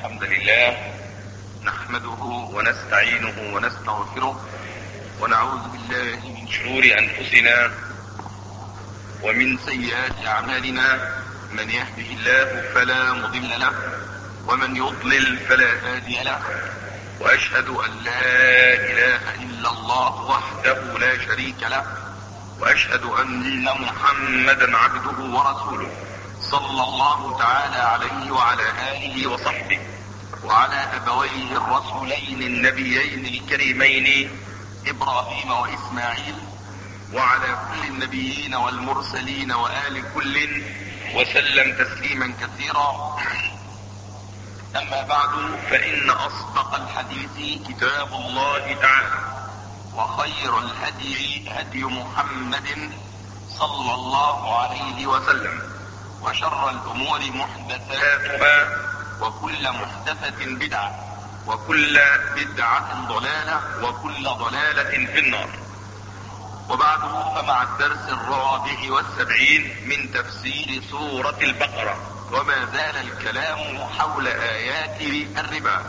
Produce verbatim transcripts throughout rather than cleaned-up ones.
الحمد لله نحمده ونستعينه ونستغفره ونعوذ بالله من شرور أنفسنا ومن سيئات أعمالنا. من يهده الله فلا مضل له ومن يضلل فلا هادي له، وأشهد أن لا إله إلا الله وحده لا شريك له، وأشهد أن محمدا عبده ورسوله صلى الله تعالى عليه وعلى آله وصحبه وعلى أبويه الرسولين النبيين الكريمين إبراهيم وإسماعيل وعلى كل النبيين والمرسلين وآل كل وسلم تسليما كثيرا. أما بعد، فإن أصدق الحديث كتاب الله تعالى، وخير الهدي هدي محمد صلى الله عليه وسلم، وشر الأمور محدثاتها، وكل محدثة بدعة، وكل بدعة ضلالة، وكل ضلالة في النار. وبعد، فمع الدرس الرابع والسبعين من تفسير سورة البقرة، وما زال الكلام حول آيات الربا.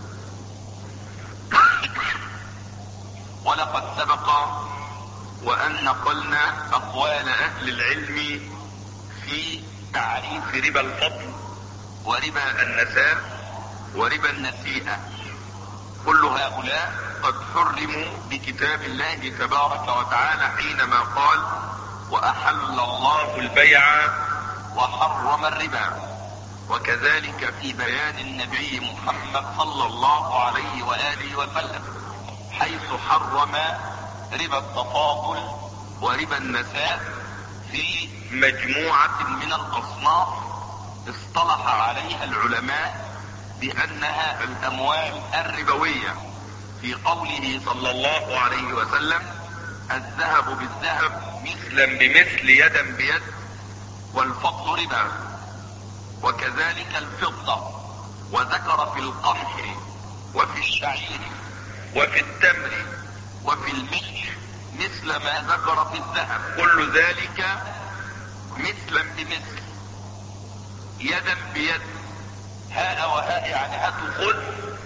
ولقد سبق وأن نقلنا أقوال أهل العلم في تعريف ربا الفضل وربا النساء وربا النسيئة. كل هؤلاء قد حرموا بكتاب الله تبارك وتعالى حينما قال: وأحل الله البيع وحرم الربا. وكذلك في بيان النبي محمد صلى الله عليه وآله وسلم، حيث حرم ربا التفاضل وربا النساء في مجموعة من الأصناف اصطلح عليها العلماء بأنها الأموال الربوية، في قوله صلى الله عليه وسلم: الذهب بالذهب مثلا بمثل يدا بيد والفضل ربا. وكذلك الفضة. وذكر في القمح وفي الشعير وفي التمر وفي الملح مثل ما ذكر في الذهب، كل ذلك مثلا بمثل يدا بيد، هاء وهاء يعني هات وخذ،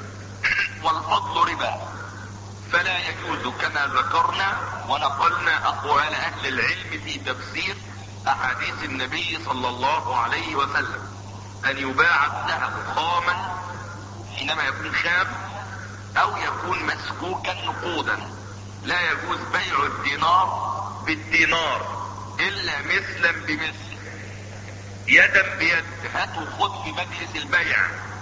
والفضل ربا. فلا يجوز كما ذكرنا ونقلنا أقوال أهل العلم في تفسير أحاديث النبي صلى الله عليه وسلم أن يباع الذهب خاما حينما يكون خام، أو يكون مسكوكا نقودا. لا يجوز بيع الدينار بالدينار إلا مثلا بمثل، يدا بيد، هات وخذ في مجلس البيع.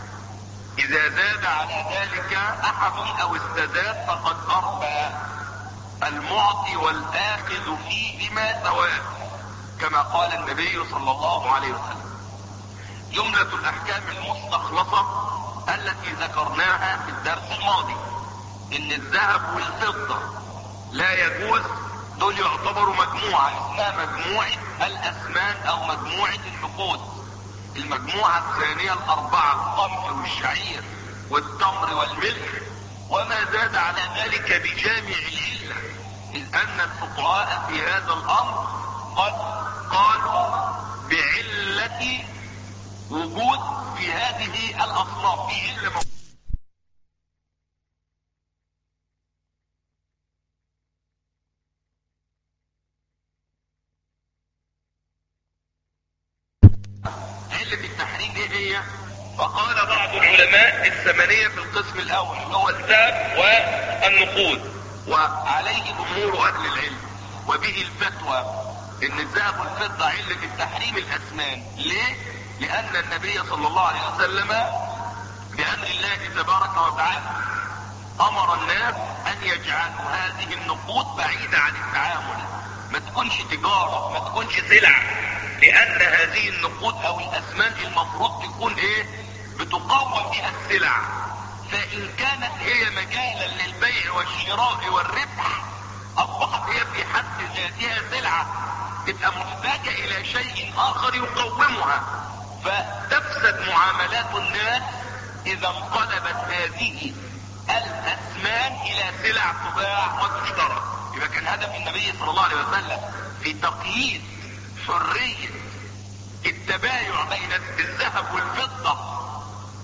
إذا زاد على ذلك أحد أو استزاد فقد أربى. المعطي والآخذ فيهما سواء، كما قال النبي صلى الله عليه وسلم. جملة الأحكام المستخلصة التي ذكرناها في الدرس الماضي: إن الذهب والفضة لا يجوز، دول يعتبروا مجموعة اسمها مجموعة الأثمان أو مجموعة النقود. المجموعة الثانية الأربعة: القمح والشعير والتمر والملح، وما زاد على ذلك بجامع العلة، إذ أن الفقهاء في هذا الأمر قد قالوا بعلة وجود في هذه الأصناف، في علة موجودة. علة التحريم ايه هي؟ فقال بعض العلماء الثمانية في القسم الأول اللي هو الذهب والنقود، وعليه جمهور أهل العلم، وبه الفتوى إن الذهب والفضة علة التحريم الأثمان. ليه؟ لأن النبي صلى الله عليه وسلم بأمر الله تبارك وتعالى أمر الناس أن يجعلوا هذه النقود بعيدة عن التعامل، ما تكونش تجارة، ما تكونش سلع، لأن هذه النقود أو الأثمان المفروض تكون إيه؟ بتقوم بها السلع. فإن كانت هي مجالا للبيع والشراء والربح، أصبحت هي في حد ذاتها سلعة، تبقى محتاجة إلى شيء آخر يقومها، فتفسد معاملات الناس إذا انقلبت هذه الأثمان إلى سلع تباع وتشترى. يبقى كان هدف النبي صلى الله عليه وسلم في تقييد حرية التبايع بين الذهب والفضة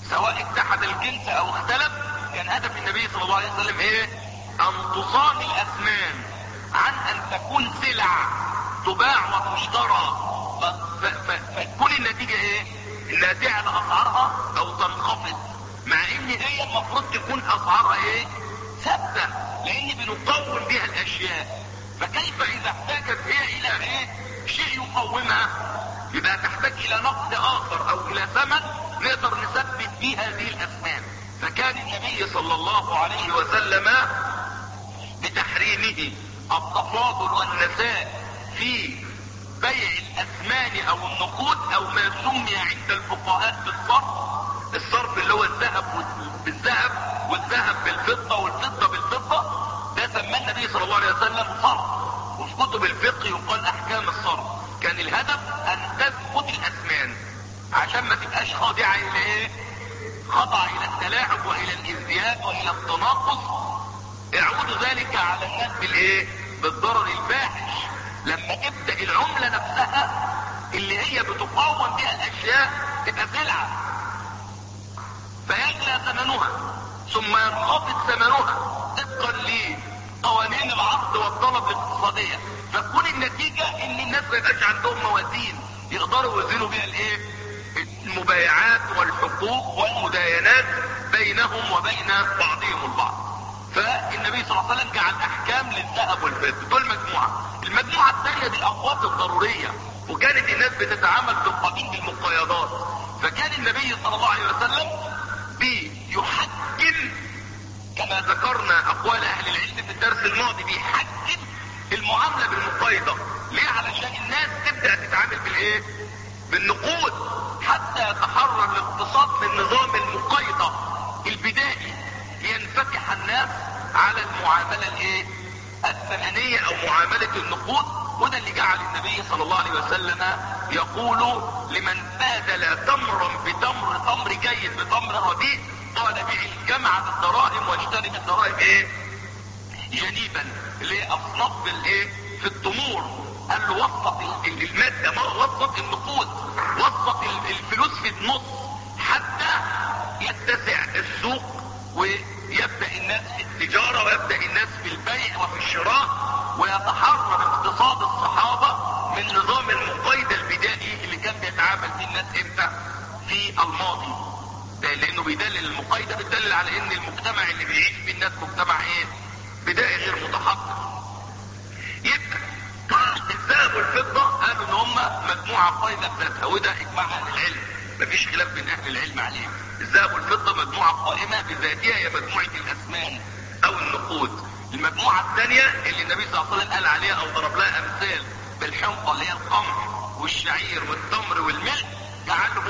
سواء اتحد الجنس او اختلف، كان هدف النبي صلى الله عليه وسلم ايه؟ ان تصان الاثمان عن ان تكون سلع تباع وتشترى فتكون النتيجة ايه؟ انها تعلى اسعارها او تنخفض، مع ان هي المفروض تكون اسعارها ايه؟ ثابتة، لان بنقوم بها الاشياء. فكيف اذا احتاجت هي الى ايه؟ شيء يقومها، يبقى تحتاج الى نقد اخر او الى ثمن نقدر نثبت به هذه الاثمان. فكان النبي صلى الله عليه وسلم بتحريمه التفاضل والنساء في بيع الاثمان او النقود او ما سمي عند الفقهاء بالصرف. الصرف اللي هو الذهب بالذهب والذهب بالفضة والفضة بالفضة، ده سماه النبي صلى الله عليه وسلم صرف، وفي كتب الفقه يقال احكام الصرف. كان الهدف ان تثبت الاثمان عشان ما تبقاش خاضعة الى ايه؟ خضع الى التلاعب والى الازدياد والى التناقص، يعود ذلك على الناس بالايه؟ بالضرر الفاحش. لما تبدأ العملة نفسها اللي هي بتقاوم بها الاشياء تبقى سلعة فيغلى ثمنها ثم ينخفض ثمنها طبقا لقوانين العرض والطلب الاقتصادية، فتكون النتيجة ان الناس ما يبقاش عندهم موازين يقدروا يوزنوا بها الايه؟ المبايعات والحقوق والمداينات بينهم وبين بعضهم البعض. فالنبي صلى الله عليه وسلم جعل احكام للذهب والفضة، دول مجموعة. المجموعة الثانية دي الاقوات الضرورية، وكانت الناس بتتعامل في القديم بالمقايضات. فكان النبي صلى الله عليه وسلم بيحكم كما ذكرنا اقوال اهل العلم في الدرس الماضي، بيحكم المعاملة بالمقايضة. ليه؟ علشان الناس تبدأ تتعامل بالايه؟ بالنقود، حتى يتحرر الاقتصاد من نظام المقايضة البدائي، لينفتح الناس على المعاملة الايه؟ الثمنية او معاملة النقود. وده اللي جعل النبي صلى الله عليه وسلم يقول لمن بادل تمرا بتمر، تمر جيد بتمر رديء، قال بيع الجمع بالدراهم واشتري بالدراهم ايه؟ جنيبا، اللي هي اصناف الايه؟ في التمور. قال له وسط المادة، ما وسط النقود، وسط الفلوس في النص حتى يتسع السوق ويبدأ الناس في التجارة ويبدأ الناس في البيع وفي الشراء، ويتحرر اقتصاد الصحابة من نظام المقايضة البدائي اللي كان بيتعامل فيه الناس امتى؟ في الماضي. ده لانه بيدلل المقايضة، بيدلل على ان المجتمع اللي بيعيش فيه الناس مجتمع ايه؟ بدائي غير متحضر. يبقى الذهب والفضة قالوا ان هم مجموعة قايمة بذاتها، وده اجماع اهل العلم، مفيش خلاف بين اهل العلم عليه. الذهب والفضة مجموعة قائمة بذاتها، هي مجموعة الاثمان او النقود. المجموعة الثانية اللي النبي صلى الله عليه وسلم قال عليها او ضرب لها امثال بالحنطة اللي هي القمح والشعير والتمر والملح، جعلهم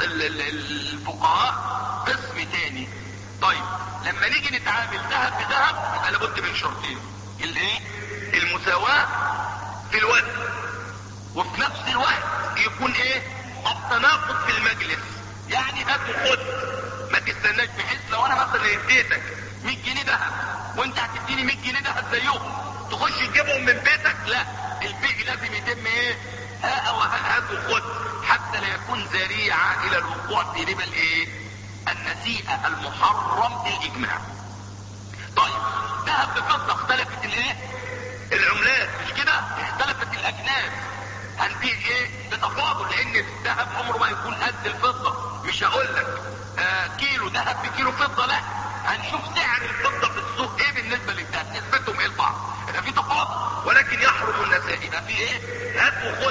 الفقهاء قسم تاني. طيب لما نيجي نتعامل ذهب بذهب يبقى لابد من شرطين، الايه؟ المساواة في الوزن، وفي نفس الوقت يكون ايه؟ التناقض في المجلس. يعني هات وخد، ما تستناش، بحيث لو انا مثلا اديتك مية جنيه ذهب وانت هتديني مية جنيه ذهب زيهم تخش تجيبهم من بيتك، لا، البيع لازم يتم ايه؟ ها وهات وخد، حتى لا يكون ذريعة الى الوقوع في ربا الايه؟ النسيئة المحرم بالاجماع. طيب ذهب بفضة اختلفت الايه؟ العملات، مش كده؟ اختلفت الاجناس، هنبيع ايه؟ بتفاضل، لان الذهب عمره ما يكون قد الفضة. مش هقول لك آه كيلو ذهب بكيلو فضة، لا، هنشوف سعر الفضة في السوق ايه بالنسبة للذهب، نسبتهم ايه لبعض، يبقى في تفاضل، ولكن يحرم النساء، يبقى في ايه؟ هات وخد.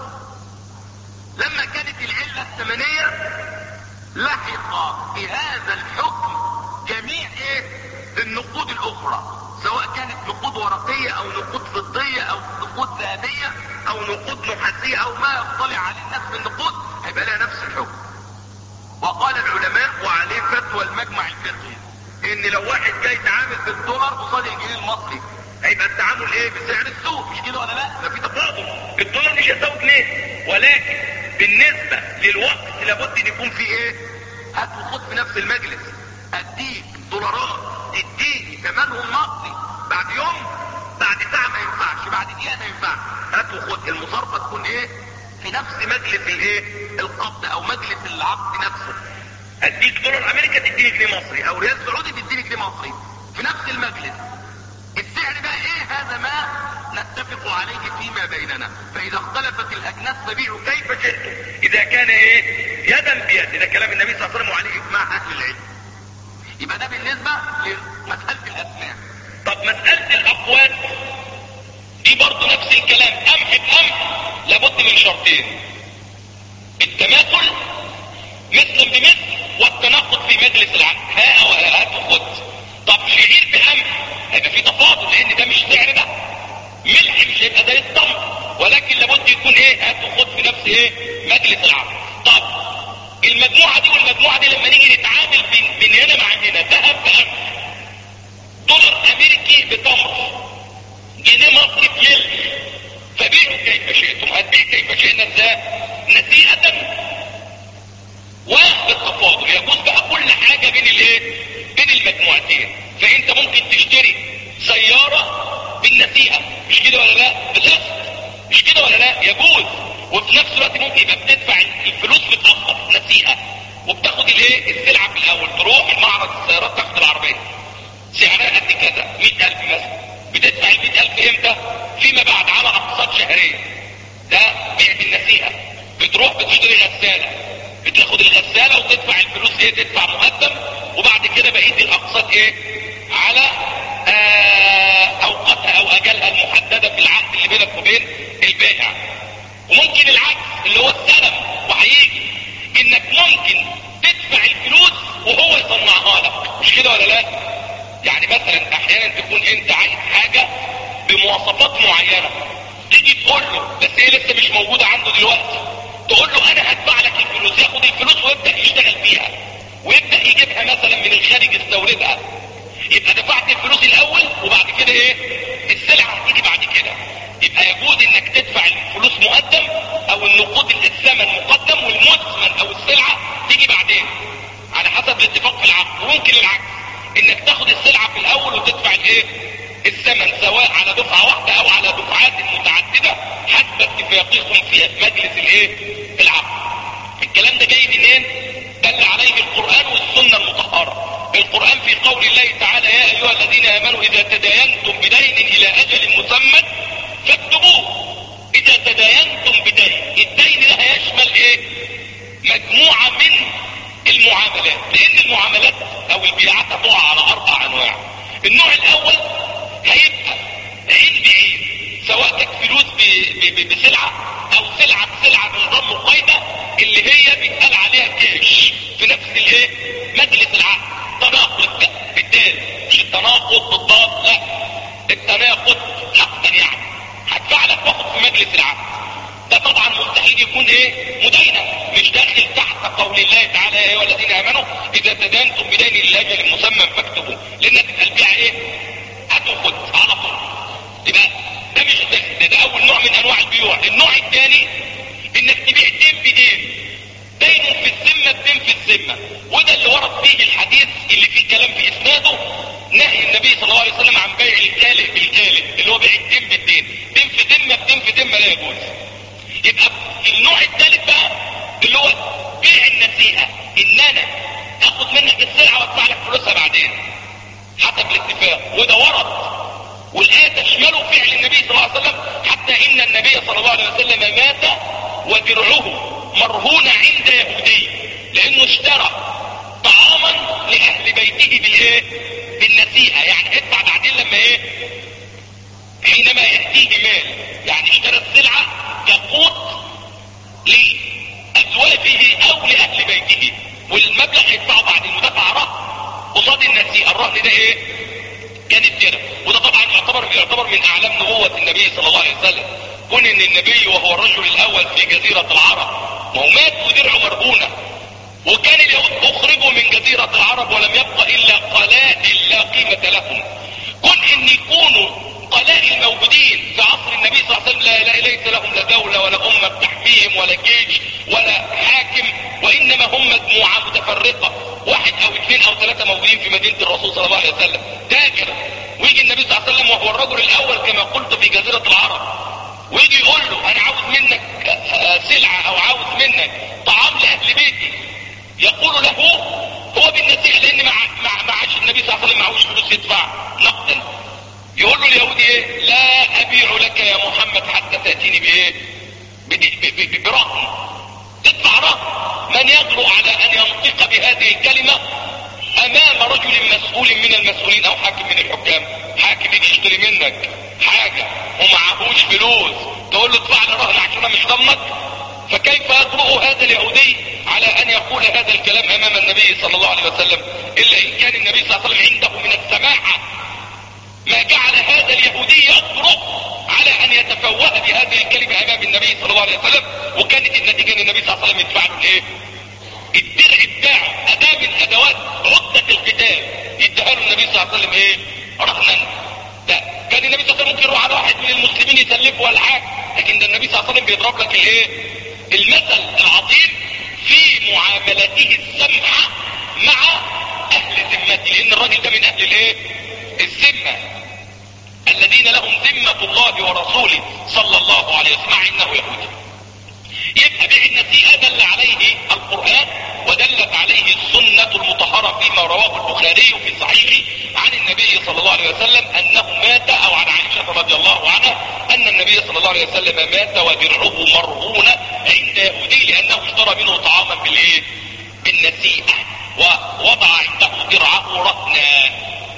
لما كانت العلة الثمنية لحق بهذا الحكم جميع ايه؟ النقود الاخرى، سواء كانت نقود ورقية او نقود فضية او نقود ذهبية او نقود نحاسية او ما يطلع عليه الناس من نقود، هيبقى لها نفس الحكم. وقال العلماء وعليه فتوى المجمع الفقهي ان لو واحد جاي يتعامل بالدولار قصاد الجنيه المصري هيبقى التعامل ايه؟ بسعر السوق، مش كده ولا لا؟ ده في تفاضل، الدولار مش هيساوي جنيه، ولكن بالنسبة للوقت لابد ان يكون في ايه؟ هات وخد في نفس المجلس. اديك دولارات تديني ثمنهم نقدي، بعد يوم بعد ساعة ما ينفعش، بعد دقيقة ما ينفعش، هات وخد. المصارفة تكون ايه؟ في نفس مجلس الايه؟ القبض او مجلس العقد نفسه. اديك دولار امريكا تديني جنيه مصري، او ريال سعودي تديني جنيه مصري في نفس المجلس. السعر بقى ايه؟ هذا ما نتفق عليه فيما بيننا. فاذا اختلفت الاجناس فبيعوا كيف شئتم، اذا كان ايه؟ يدا بيد. ده كلام النبي صلى الله عليه وسلم وعليه اجماع اهل العلم. يبقى ده بالنسبه لمساله الاسماء. طب مساله الاقوات دي برضه نفس الكلام، قمح بقمح لابد من شرطين: التماثل مثلا بمثل، والتناقض في مجلس العقد، ها او هات وخد. طب شعير بقمح هيبقى في تفاضل، لان ده مش سعر ده. ملح مش هيبقى زي التمر، ولكن لابد يكون ايه؟ هات وخد في نفس ايه؟ مجلس العقد. طب المجموعه دي والمجموعه دي لما نيجي نتعامل بين بين هنا مع هنا، ذهب بقمح، دولار امريكي بتمر، جنيه مصري بيلح، فبيعوا كيف شئتم. هتبيع كيف شئنا ازاي؟ نسيئة وبالتفاضل. يجوز بقى كل حاجة بين الايه؟ بين المجموعتين. فانت ممكن تشتري سيارة بالنسيئة، مش كده ولا لا؟ بالقسط، مش كده ولا لا؟ يجوز. وفي نفس الوقت ممكن يبقى بتدفع الفلوس متأخر نسيئة، وبتاخد الايه؟ السلعة في الاول. تروح معرض السيارات تاخد العربية سعرها قد كذا، مئة ألف مثلا، بتدفع ال مئة ألف امتى؟ فيما بعد على اقساط شهرية. ده بيع بالنسيئة. بتروح بتشتري غسالة، بتاخد الغسالة وتدفع الفلوس ايه؟ تدفع مقدم، وبعد كده بقية الاقساط ايه؟ على آه اوقاتها او اجالها المحددة في العقد اللي بينك وبين البائع. وممكن العكس اللي هو السلم، وهيجي انك ممكن تدفع الفلوس وهو يصنعها لك، مش كده ولا لا؟ يعني مثلا احيانا تكون انت عايز حاجة بمواصفات معينة، تيجي تقول له بس هي لسه مش موجودة عنده دلوقتي، تقول له انا هدفع لك الفلوس، ياخد الفلوس ويبدأ يشتغل فيها، ويبدأ يجيبها مثلا من الخارج يستوردها. يبقى دفعت الفلوس الاول، وبعد كده ايه؟ السلعة هتيجي بعد كده. يبقى يجوز انك تدفع الفلوس مقدم، او النقود الثمن مقدم، والمثمن او السلعة تيجي بعدين على حسب الاتفاق في العقد. وممكن العكس، انك تاخد السلعة في الاول وتدفع الايه؟ الثمن، سواء على دفعة واحدة او على دفعات متعددة حسب اتفاقكم في مجلس الايه؟ العقد. الكلام ده جاي منين؟ دل عليه القرآن والسنة المطهرة. القرآن في قول الله تعالى: يا ايها الذين امنوا اذا تداينتم بدين الى اجل مسمى فاكتبوه. اذا تداينتم بدين، الدين ده هيشمل ايه؟ مجموعة من المعاملات، لان المعاملات او البيعات هتقع على اربع انواع. النوع الاول هيبقى عين بعين، سواء كانت فلوس بسلعة او سلعة بسلعة بنظام مقايضة، اللي هي بيتقال عليها كاش في نفس الايه؟ مجلس العقد. تناقض بالدال، مش التناقض بالضاد، لا، التناقض حقا. يعني هدفع لك واخد في مجلس العقد. ده طبعا مستحيل يكون ايه؟ مدينة، مش داخل تحت قول الله تعالى: يا ايها الذين امنوا اذا تدانتم بدين لاجل مسمى فاكتبوه، لانك البيع ايه؟ هتاخد على طول. يبقى ده مش ده, ده اول نوع من انواع البيوع. النوع الثاني انك تبيع دين بدين، دين في الذمه بدين في الذمه، وده اللي ورد فيه الحديث اللي فيه كلام في اسناده نهي النبي صلى الله عليه وسلم عن بيع الكالئ بالكالئ، اللي هو بيع الدين بالدين، دين في ذمه بدين في ذمه، لا يجوز. يبقى النوع الثالث بقى اللي هو بيع النسيئه، ان انا اخد منك السلعه وادفع لك فلوسها بعدين حسب الاتفاق، وده ورد والآية تشمله فعل النبي صلى الله عليه وسلم، حتى ان النبي صلى الله عليه وسلم مات ودرعه مرهون عند يهودي، لانه اشترى طعاما لاهل بيته بالايه؟ بالنسيئة. يعني ادفع بعدين لما ايه؟ حينما يأتيه مال. يعني اشترى السلعة كقوت لأزواجه او لأهل بيته، والمبلغ يدفعه بعدين، ودفع رهن قصاد النسيئة. الرهن ده ايه؟ كان الدرع. وده طبعا يعتبر يعتبر من اعلام نبوة النبي صلى الله عليه وسلم، كون ان النبي وهو الرجل الاول في جزيرة العرب، وهو مات ودرعه مرهونة، وكان اليهود اخرجوا من جزيرة العرب ولم يبقى الا قلائل لا قيمة لهم. كون ان يكونوا قلائل موجودين في عصر النبي صلى الله عليه وسلم، لا, لا ليس لهم لا دولة ولا امة بتحميهم ولا جيش ولا حاكم، وانما هم مجموعة متفرقة، واحد او اثنين او ثلاثة موجودين في مدينة الرسول صلى الله عليه وسلم تاجر. ويجي النبي صلى الله عليه وسلم وهو الرجل الاول كما قلت في جزيرة العرب، ويجي يقول له انا عاوز منك سلعة او عاوز منك طعام لاهل بيتي، يقول له هو بالنسيئة لان مع مع معاش النبي صلى الله عليه وسلم معهوش فلوس يدفع نقدا. يقول له اليهودي ايه؟ لا ابيع لك يا محمد حتى تأتيني بايه؟ برهن. تدفع رهن. من يجرؤ على ان ينطق بهذه الكلمة امام رجل مسؤول من المسؤولين او حاكم من الحكام؟ حاكم يجي يشتري منك حاجة ومعهوش فلوس تقول له ادفع لي رهن عشان انا مش ضمنك؟ فكيف يجرؤ هذا اليهودي على ان يقول هذا الكلام امام النبي صلى الله عليه وسلم؟ الا ان كان النبي صلى الله عليه وسلم عنده من السماحة ما جعل هذا اليهودي يجرؤ على ان يتفوه بهذه الكلمة امام النبي صلى الله عليه وسلم. وكانت النتيجة ان النبي صلى الله عليه وسلم يدفع له ايه؟ الدرع بتاعه، اداة من ادوات عدة القتال، يديها له النبي صلى الله عليه وسلم ايه؟ رهنا. ده كان النبي صلى الله عليه وسلم ممكن يروح على واحد من المسلمين يسلفه ولا حاجة، لكن ده النبي صلى الله عليه وسلم بيضرب لك الايه؟ المثل العظيم في معاملته السمحة مع اهل ذمته، لان الراجل ده من اهل الايه؟ الذمة، الذين لهم ذمة الله ورسوله صلى الله عليه وسلم، مع انه يهودي. يبقى بيع النسيئة دل عليه القرآن ودلت عليه السنة المطهرة فيما رواه البخاري في صحيحه عن النبي صلى الله عليه وسلم انه مات، او عن عائشة رضي الله عنها ان النبي صلى الله عليه وسلم مات ودرعه مرهونة عند يهودي لانه اشترى منه طعاما بالايه؟ بالنسيئة، ووضع عنده درعه رهنا.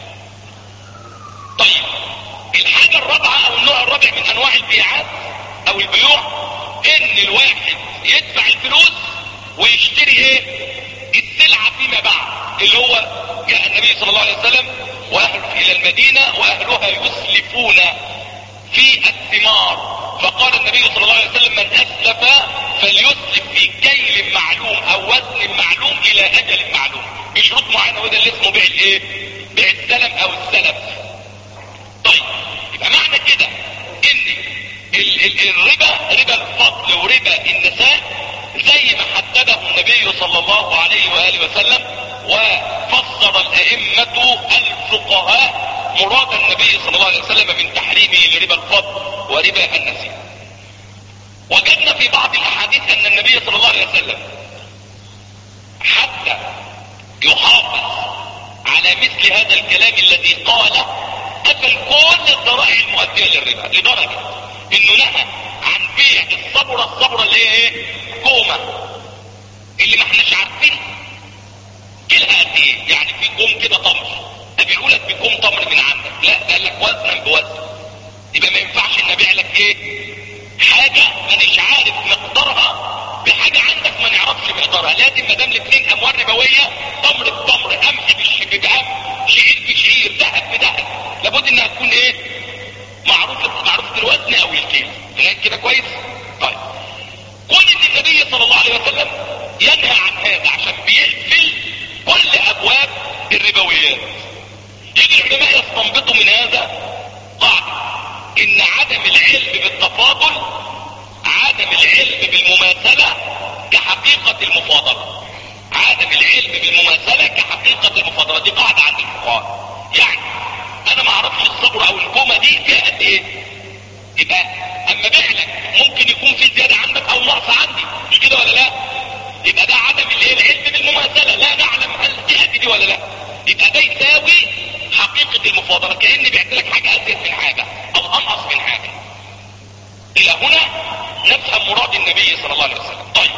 طيب الحاجة الرابعة او النوع الرابع من انواع البيعات او البيوع ان الواحد يدفع الفلوس ويشتري ايه؟ السلعة فيما بعد، اللي هو جاء النبي صلى الله عليه وسلم واهله الى المدينة واهلها يسلفون في الثمار، فقال النبي صلى الله عليه وسلم من اسلف فليسلف في كيل معلوم او وزن معلوم الى اجل معلوم، بشروط معينة، وده اللي اسمه بيع الايه؟ بيع السلم او السلف. طيب يبقى معنى كده ان ال ال الربا، ربا الفضل وربا النساء، زي ما حدده النبي صلى الله عليه وآله وسلم وفسر الأئمة الفقهاء مراد النبي صلى الله عليه وسلم من تحريمه لربا الفضل وربا النساء. وجدنا في بعض الأحاديث أن النبي صلى الله عليه وسلم حتى يحافظ على مثل هذا الكلام الذي قاله قفل كل الذرائع المؤدية للربا، لدرجة انه نهى عن بيع الصبرة، الصبرة اللي هي ايه؟ كومة، اللي ما احناش عارفين كلها قد ايه، يعني في كوم كده تمر ابيعه لك بكوم تمر من عندك، لا ده قال لك وزنا بوزن. يبقى ما ينفعش ان ابيع لك ايه؟ حاجة مانيش عارف مقدارها بحاجة عندك ما نعرفش مقدارها. لازم ما دام الاثنين اموال ربوية، تمر بتمر، قمح بقمح، شعير بشعير، ذهب بذهب، لابد انها تكون ايه؟ معروفة معروفة الوزن او الكيلو. لغاية كده كويس؟ طيب كون ان النبي صلى الله عليه وسلم ينهى عن هذا عشان بيقفل كل ابواب الربويات، يجي العلماء يستنبطوا من هذا قاعدة ان عدم العلم بالتفاضل، عدم العلم بالمماثلة كحقيقة المفاضلة، عدم العلم بالمماثلة كحقيقة المفاضلة، دي قاعدة عند الفقهاء. يعني انا ما اعرفش الصبر او الكومة دي فيها قد ايه، يبقى اما بيع لك ممكن يكون في زيادة عندك او نقص عندي، مش كده ولا لا؟ يبقى ده عدم اللي هي العلم بالمماثلة، لا نعلم هل في قد دي ولا لا، يبقى ده يساوي حقيقة المفاضلة، كأني بعت لك حاجة ازيد من حاجة او انقص من حاجة. الى هنا نفهم مراد النبي صلى الله عليه وسلم. طيب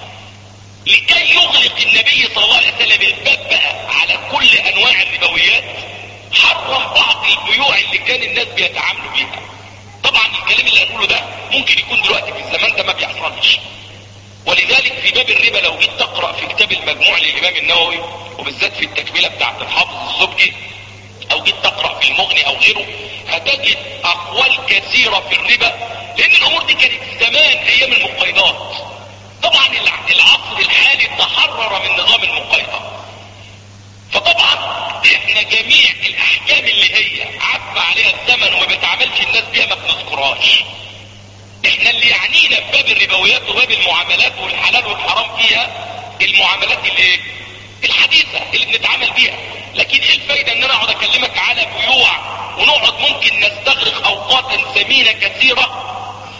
لكي يغلق النبي صلى الله عليه وسلم الباب بقى على كل انواع الربويات، حرم بعض البيوع اللي كان الناس بيتعاملوا بيها. طبعا الكلام اللي هقوله ده ممكن يكون دلوقتي في الزمان ده ما بيحصلش، ولذلك في باب الربا لو جيت تقرأ في كتاب المجموع للإمام النووي وبالذات في التكملة بتاعت الحافظ السبكي، او جيت تقرأ في المغني او غيره، هتجد اقوال كثيرة في الربا، لان الامور دي كانت زمان ايام المقايضات. طبعا العصر الحالي تحرر من نظام المقايضة، فطبعا احنا جميع الاحكام اللي هي عفى عليها الزمن وما بيتعاملش الناس بيها ما بنذكرهاش. احنا اللي يعنينا في باب الربويات وباب المعاملات والحلال والحرام فيها المعاملات اللي الحديثة اللي بنتعامل بيها. لكن ايه الفايدة ان انا اقعد اكلمك على بيوع ونقعد ممكن نستغرق اوقاتا ثمينة كثيرة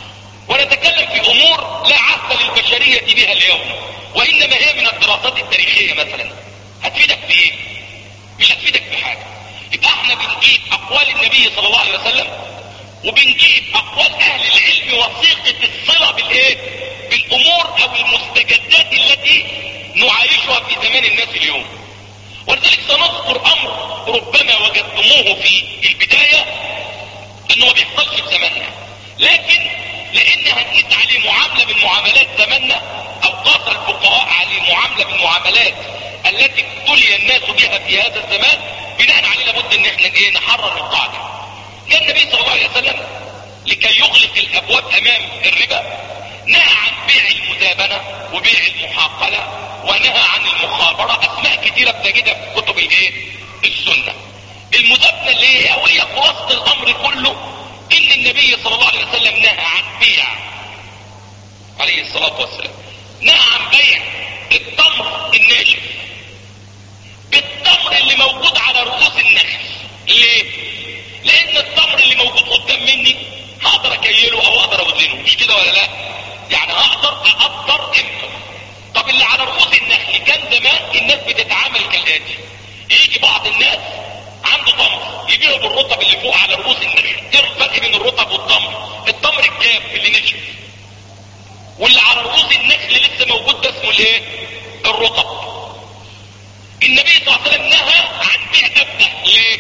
ونتكلم في امور لا عهد للبشرية بها اليوم، وانما هي من الدراسات التاريخية مثلا. هتفيدك في ايه؟ مش هتفيدك في حاجة. يبقى احنا بنجيب اقوال النبي صلى الله عليه وسلم، وبنجيب اقوال اهل العلم وثيقة الصلة بالايه؟ بالامور او المستجدات التي نعايشها في زمان الناس اليوم. ولذلك سنذكر امر ربما وجدتموه في البداية انه ما بيحصلش في زماننا، لكن لان هنقيس عليه معاملة من معاملات زماننا، او قاس الفقهاء عليه معاملة من معاملات التي ابتلي الناس بها في هذا الزمان، بناء عليه لابد ان احنا ايه؟ نحرر القاعدة. كان النبي صلى الله عليه وسلم لكي يغلق الابواب امام الربا نهى عن بيع المزابنة وبيع المحاقلة، ونهى عن المخابرة، اسماء كتيرة بتجدها في كتب الايه؟ السنة. المزابنة اللي هي وهي خلاصة الامر كله ان النبي صلى الله عليه وسلم نهى عن بيع، عليه الصلاة والسلام، نهى عن بيع التمر الناشف بالتمر اللي موجود على رؤوس النخل. ليه؟ لان التمر اللي موجود قدام مني هقدر اكيله او اقدر اوزنه، مش كده ولا لا؟ يعني هقدر اقدر قيمته. طب اللي على رؤوس النخل كان زمان الناس بتتعامل كالاتي: يجي بعض الناس عنده تمر يبيعه بالرطب اللي فوق على رؤوس النخل. ايه الفرق بين الرطب والتمر؟ التمر الجاف اللي نشف، واللي على رؤوس النخل لسه موجود ده اسمه الايه؟ الرطب. النبي صلى الله عليه وسلم نهى عن بيع ده. ليه؟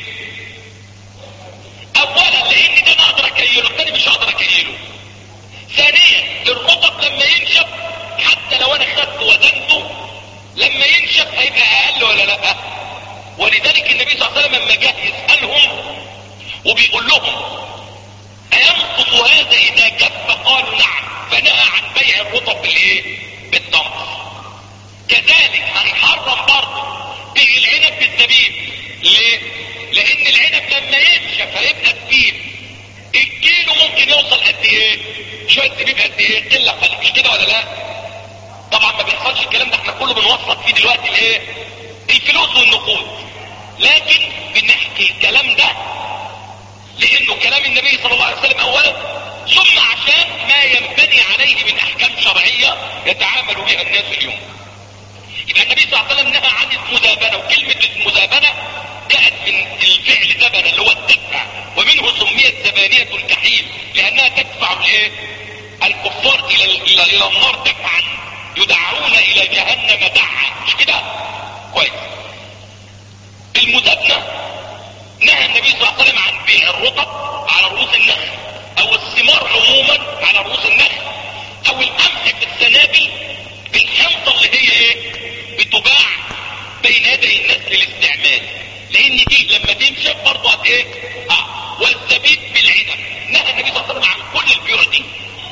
اولا لان ده انا اقدر اكيله، الثاني مش هقدر اكيله. ثانيا الرطب لما ينشف حتى لو انا خدته وزنته لما ينشف هيبقى اقل ولا لا؟ ولذلك النبي صلى الله عليه وسلم لما جه يسألهم وبيقول لهم اينقص هذا اذا كف؟ قالوا نعم، فنهى عن بيع الرطب بالايه؟ بالتمر. كذلك هنحرم برضه بيع العنب بالزبيب. ليه؟ لان العنب لما ينشف هيبقى زبيب، الكيلو ممكن يوصل قد ايه؟ شويه زبيب قد ايه؟ قله قليل، مش كده ولا لا؟ طبعا ما بيحصلش الكلام ده، احنا كله بنوصل فيه دلوقتي الايه؟ الفلوس والنقود. لكن بنحكي الكلام ده لانه كلام النبي صلى الله عليه وسلم اولا، ثم عشان ما ينبني عليه من احكام شرعيه يتعامل بها الناس اليوم. يبقى النبي صلى الله عليه وسلم نهى عن المزابنه، وكلمه المزابنه جاءت من الفعل زبن اللي هو الدفع، ومنه سميت زبانيه الكحيل لانها تدفع الايه؟ الكفار الى الى الى النار دفعا، يدعون الى جهنم دعا، مش كده؟ كويس. المزابنه نهى النبي صلى الله عليه وسلم عن بيع الرطب على رؤوس النخل، او الثمار عموما على رؤوس النخل، او القمح في السنابل بالحنطه اللي هي ايه؟ بتباع بين يدي الناس للاستعمال، لان دي لما تنشف برضه هت ايه؟ اه. والزبيب بالعنب نهى النبي صلى الله عليه وسلم عن كل البيوع دي.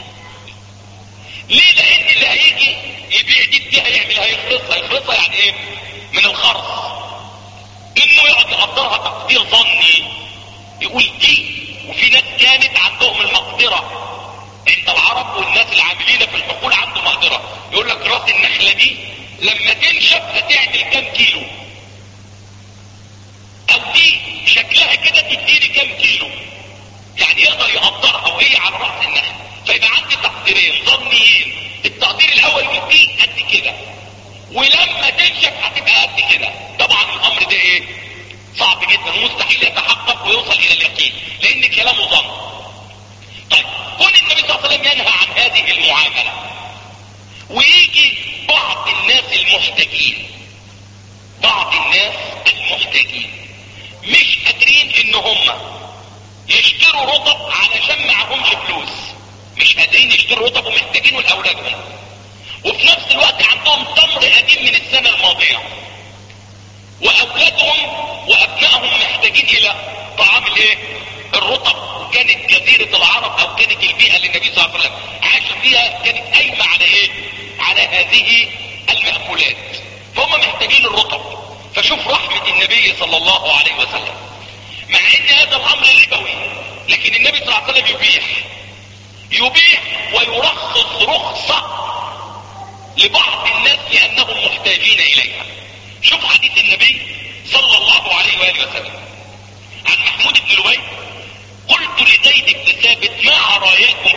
ليه؟ لان اللي هيجي يبيع دي دي هيعمل هيخلصها، هيخلصها يعني ايه؟ من الخرص، انه يقعد يقدرها تقدير ظني، يقول دي. وفي ناس كانت عندهم المقدرة عند العرب والناس العاملين في الحقول عنده مقدرة، يقول لك راس النخلة دي لما تنشف هتعمل كام كيلو، او دي شكلها كده تديني كام كيلو، يعني يقدر يقدرها وهي على راس النخل. فيبقى عندي تقديرين ظنيين، التقدير الاول يقول دي قد كده، ولما تنشف هتبقى قد كده. طبعا الامر ده ايه؟ صعب جدا، مستحيل يتحقق ويوصل الى اليقين، لان كلامه ظن. طيب كون النبي صلى الله عليه وسلم ينهى عن هذه المعامله، ويجي بعض الناس المحتاجين، بعض الناس المحتاجين مش قادرين ان هم يشتروا رطب علشان معهمش فلوس، مش قادرين يشتروا رطب ومحتاجينه لاولادهم، وفي نفس الوقت عندهم تمر قديم من السنة الماضية، واولادهم وابنائهم محتاجين الى طعام الايه؟ الرطب. وكانت جزيرة العرب او كانت البيئة اللي النبي صلى الله عليه وسلم عاش فيها كانت قايمة على ايه؟ على هذه المأكولات، فهم محتاجين الرطب. فشوف رحمة النبي صلى الله عليه وسلم، مع ان هذا الامر ربوي، لكن النبي صلى الله عليه وسلم يبيح يبيح ويرخص رخصة لبعض الناس لانهم محتاجين اليها. شوف حديث النبي صلى الله عليه وآله وسلم عن محمود بن لبيد: قلت لزيد بن ثابت: ما عراياكم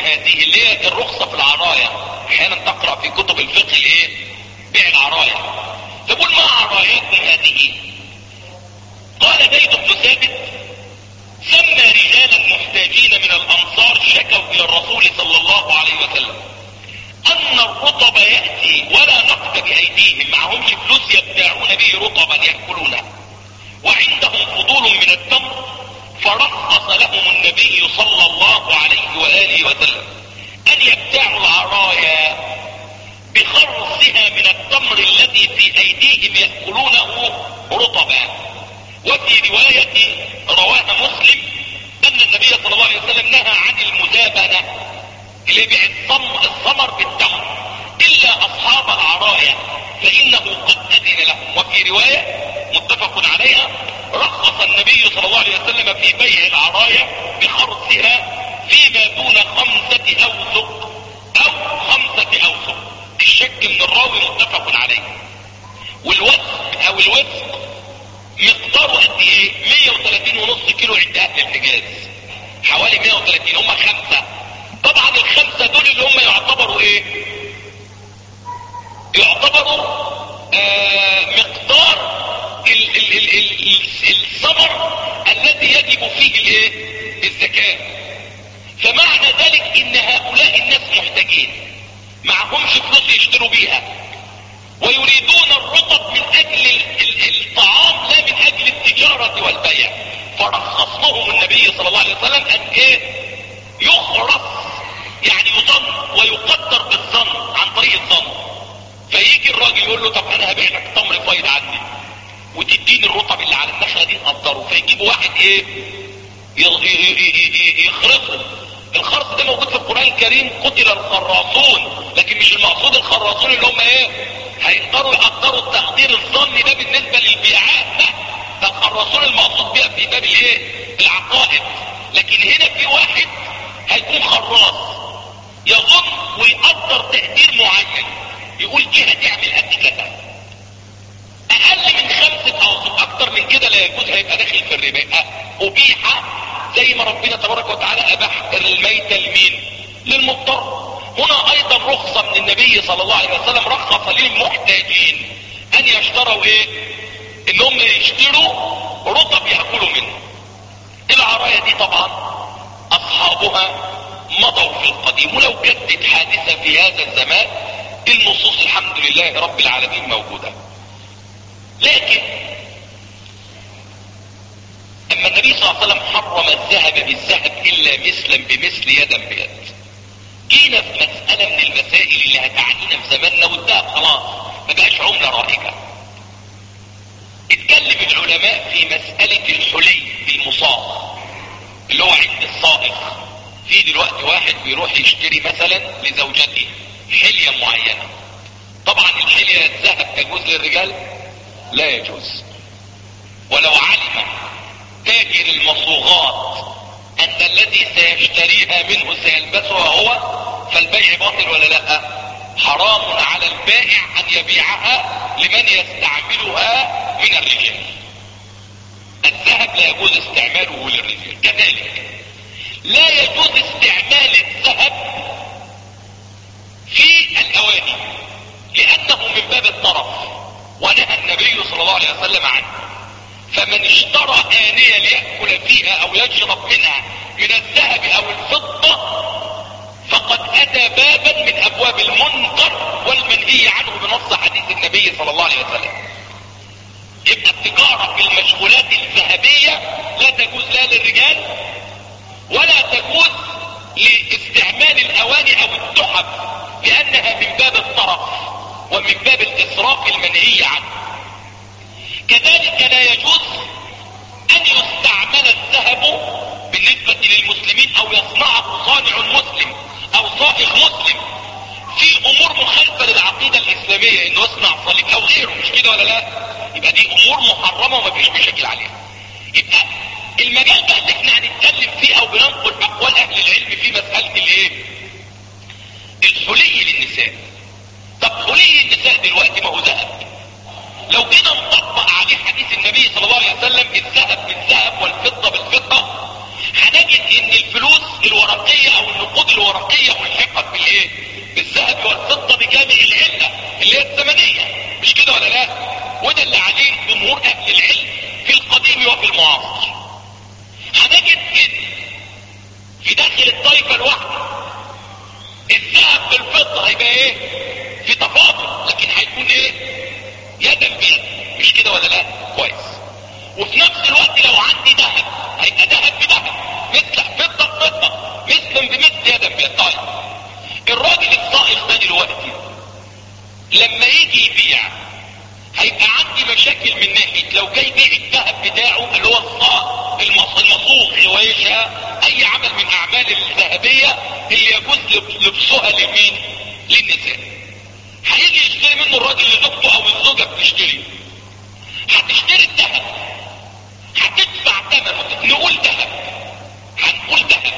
هذه اللي هي الرخصة في العراية. احيانا تقرأ في كتب الفقه الايه؟ بيع العراية. تقول ما عراياكم هذه؟ قال زيد بن ثابت سمى رجالا محتاجين من الانصار شكوا الى الرسول صلى الله عليه وسلم ان الرطب يأتي ولا نقد بايديهم، معهمش فلوس يبتاعون به رطبا يأكلونه، وعندهم فضول من التمر، فرخص لهم النبي صلى الله عليه وآله وسلم ان يبتاعوا العرايا بخرصها من التمر الذي في ايديهم يأكلونه رطبا. وفي رواية رواها مسلم ان النبي صلى الله عليه وسلم نهى عن المزابنة اللي بيع الثمر بالتمر الا اصحاب العرايا فانه قد اذن لهم. وفي رواية متفق عليها رخص النبي صلى الله عليه وسلم في بيع العرايا بخرصها فيما دون خمسة اوسق او خمسة اوسق. الشك من الراوي متفق عليه. والوسق او الوسق مقداره قد ايه؟ مية وتلاتين ونص كيلو عند اهل الحجاز، حوالي مية وتلاتين، هم خمسة. طبعا الخمسة دول اللي هم يعتبروا ايه؟ يعتبروا آه مقدار ال ال ال ال الثمر الذي يجب فيه الايه؟ الزكاة. فمعنى ذلك ان هؤلاء الناس محتاجين، معهمش فلوس يشتروا بيها، ويريدون الرطب من اجل الطعام لا من اجل التجارة والبيع. فرخص لهم النبي صلى الله عليه وسلم ان ايه؟ يخرص، يعني يظن ويقدر بالظن عن طريق الظن. فيجي الراجل يقول له طب انا هبيع لك تمر فايض عني وتديني الرطب اللي على النخله دي نقدره. فيجيب واحد ايه؟ يخرصه. الخرص ده موجود في القرآن الكريم، قتل الخراصون، لكن مش المقصود الخراصون اللي هم ايه؟ هيقدروا يقدروا التقدير الظني ده بالنسبة للبيعات، لا، ده الخراصون المقصود بها في باب الايه؟ العقائد. لكن هنا في واحد هيكون خراص يظن ويقدر تقدير معين، يقول دي هتعمل قد كده، اقل من خمسة اوسق، اكتر من كده لا يجوز، هيبقى داخل في الربا. يبقى ابيح زي ما ربنا تبارك وتعالى اباح الميت لمين؟ للمضطر. هنا ايضا رخصة من النبي صلى الله عليه وسلم، رخص للمحتاجين ان يشتروا ايه؟ انهم يشتروا رطب يأكلوا منه. العراية دي طبعا اصحابها مضوا في القديم، ولو جدت حادثة في هذا الزمان النصوص الحمد لله رب العالمين موجودة. لكن اما النبي صلى الله عليه وسلم حرم الذهب بالذهب الا مثلا بمثل يدا بيد، جينا في مسألة من المسائل اللي هتعنينا في زماننا، والذهب خلاص ما بقاش عملة رائجة. اتكلم العلماء في مسألة الحلي بالمصاغ اللي هو عند الصائغ. في دلوقتي واحد بيروح يشتري مثلا لزوجته حلية معينة، طبعا الحلية الذهب تجوز للرجال؟ لا يجوز. ولو علم تاجر المصوغات ان الذي سيشتريها منه سيلبسها هو فالبيع باطل ولا لا؟ حرام على البائع ان يبيعها لمن يستعملها من الرجال. الذهب لا يجوز استعماله للرجال. كذلك لا يجوز استعمال الذهب في الاواني لانه من باب الطرف، ونهى النبي صلى الله عليه وسلم عنه. فمن اشترى آنية ليأكل فيها او يشرب منها من الذهب او الفضة فقد اتى بابا من ابواب المنكر والمنهي عنه بنص حديث النبي صلى الله عليه وسلم. يبقى التجارة في المشغولات الذهبية لا تجوز لا للرجال ولا تجوز لاستعمال الاواني او التحف لانها من باب الطرف ومن باب الاسراف المنهي عنه. كذلك لا يجوز ان يستعمل الذهب بالنسبة للمسلمين او يصنعه صانع مسلم او صائغ مسلم في امور مخالفة للعقيدة الاسلامية، انه يصنع صليب او غيره، مش كده ولا لا؟ يبقى دي امور محرمة ومفيش مشاكل عليها. يبقى المجال بقى اللي احنا هنتكلم فيه او بننقل اقوال اهل العلم في مسألة الايه؟ الحلي للنساء. طب حلي النساء دلوقتي ما هو ذهب، لو كده نطبق عليه حديث النبي صلى الله عليه وسلم الذهب بالذهب والفضة بالفضة، هنجد ان الفلوس الورقية او النقود الورقية كده ولا لا؟ وده اللي عليه جمهور اهل العلم في القديم وفي المعاصر. هنجد ان في داخل الطائفة الواحدة الذهب بالفضة هيبقى ايه؟ في تفاضل، لكن هيكون ايه؟ يدا بيد، مش كده ولا لا؟ كويس. وفي نفس الوقت لو عندي ذهب هيبقى ذهب بذهب، مثل فضة بفضة، مثل بمثل، يدا بيد. طيب الراجل الصائغ ده دلوقتي لما يجي يبيع هيبقى عندي مشاكل من ناحية لو جاي يبيع الذهب بتاعه اللي هو الصاغ المصوغ غويشة، اي عمل من اعمال الذهبية اللي يجوز لبسها لمين؟ للنساء. هيجي يشتري منه الراجل لزوجته او الزوجة بتشتري، هتشتري الذهب، هتدفع ثمنه، نقول ذهب، هنقول ذهب،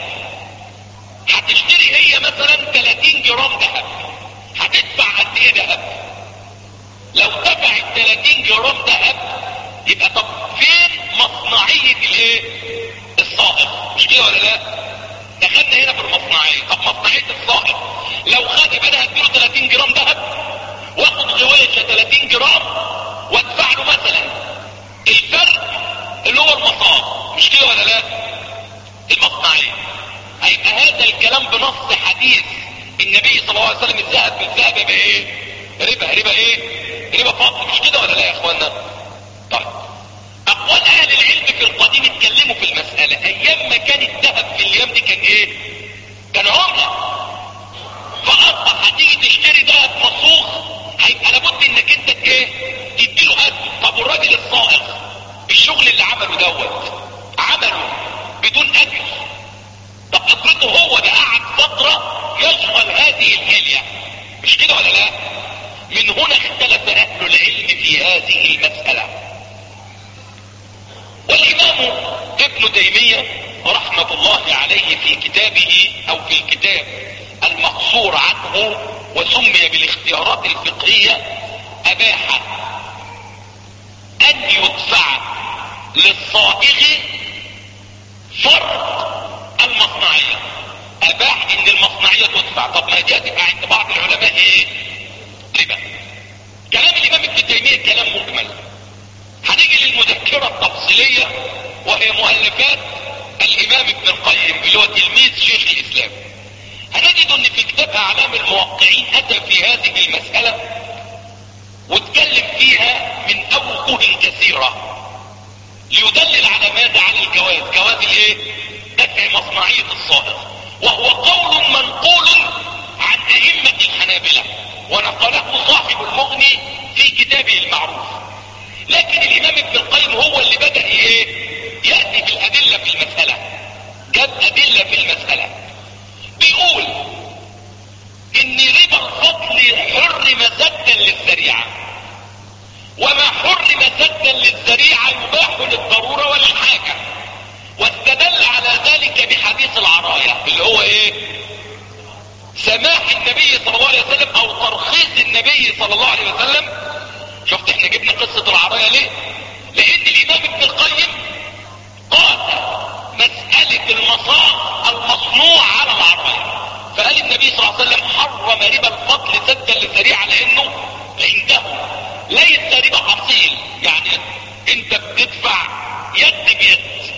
هتشتري هي مثلا ثلاثين جرام ذهب، هتدفع قد ايه ذهب؟ لو دفعت ثلاثين جرام ذهب يبقى طب فين مصنعية الايه؟ الصائغ، مش كده ولا لا؟ دخلنا هنا في المصنعية. طب مصنعية الصائغ لو خد يبقى انا هديله ثلاثين جرام ذهب واخد غويشة ثلاثين جرام وادفع له مثلا الفرق اللي هو المصاب، مش كده ولا لا؟ المصنعية. هيبقى هذا الكلام بنص حديث النبي صلى الله عليه وسلم الذهب بالذهب يبقى ايه؟ ربا. ربا ايه؟ ربا فضل، مش كده ولا لا يا اخوانا؟ طيب اقوال اهل العلم في القديم اتكلموا في المسألة. ايام ما كان الذهب في الايام دي كان ايه؟ كان عملة. فاصبح هتيجي تشتري ذهب مصوغ هيبقى لابد انك انت ايه؟ تديله اجر. طب والراجل الصائغ الشغل اللي عمله دوت عمله بدون اجر، طب اجرته هو ده قعد فترة يشغل هذه الهالية، مش كده ولا لا؟ من هنا اختلف اهل العلم في هذه المسألة. والامام ابن تيمية رحمة الله عليه في كتابه او في الكتاب المقصور عنه وسمي بالاختيارات الفقهية اباح ان يدفع للصائغ فرق المصنعية. اباح ان المصنعية تدفع. طب ما دي هتبقى عند بعض العلماء ايه؟ ربا. كلام الامام ابن تيمية كلام مجمل. هنيجي للمذكرة التفصيلية وهي مؤلفات الامام ابن القيم اللي هو تلميذ شيخ الاسلام. هنجد ان في كتاب اعلام الموقعين اتى في هذه المسألة واتكلم فيها من اوجه كثيرة ليدلل على ماذا؟ على الجواز، جواز الايه؟ دفع مصنعية الصائغ، وهو قول منقول عن ائمة الحنابلة ونقله صاحب المغني في كتابه المعروف. لكن الامام ابن القيم هو اللي بدأ ايه؟ يأتي بالادلة في المسألة. جاب ادلة في المسألة بيقول ان ربا الفضل حرم سدا للذريعة، وما حرم سدا للذريعة يباح للضرورة وللحاجة. واستدل على ذلك بحديث العراية اللي هو ايه؟ سماح النبي صلى الله عليه وسلم او ترخيص النبي صلى الله عليه وسلم. شفت احنا جبنا قصة العراية ليه؟ لان الامام ابن القيم قال مسألة المصاغ المصنوع على العراية، فقال النبي صلى الله عليه وسلم حرم ربا الفضل سدا للذريعة لانه عنده ليس ربا اصيل، يعني انت بتدفع يد بيد.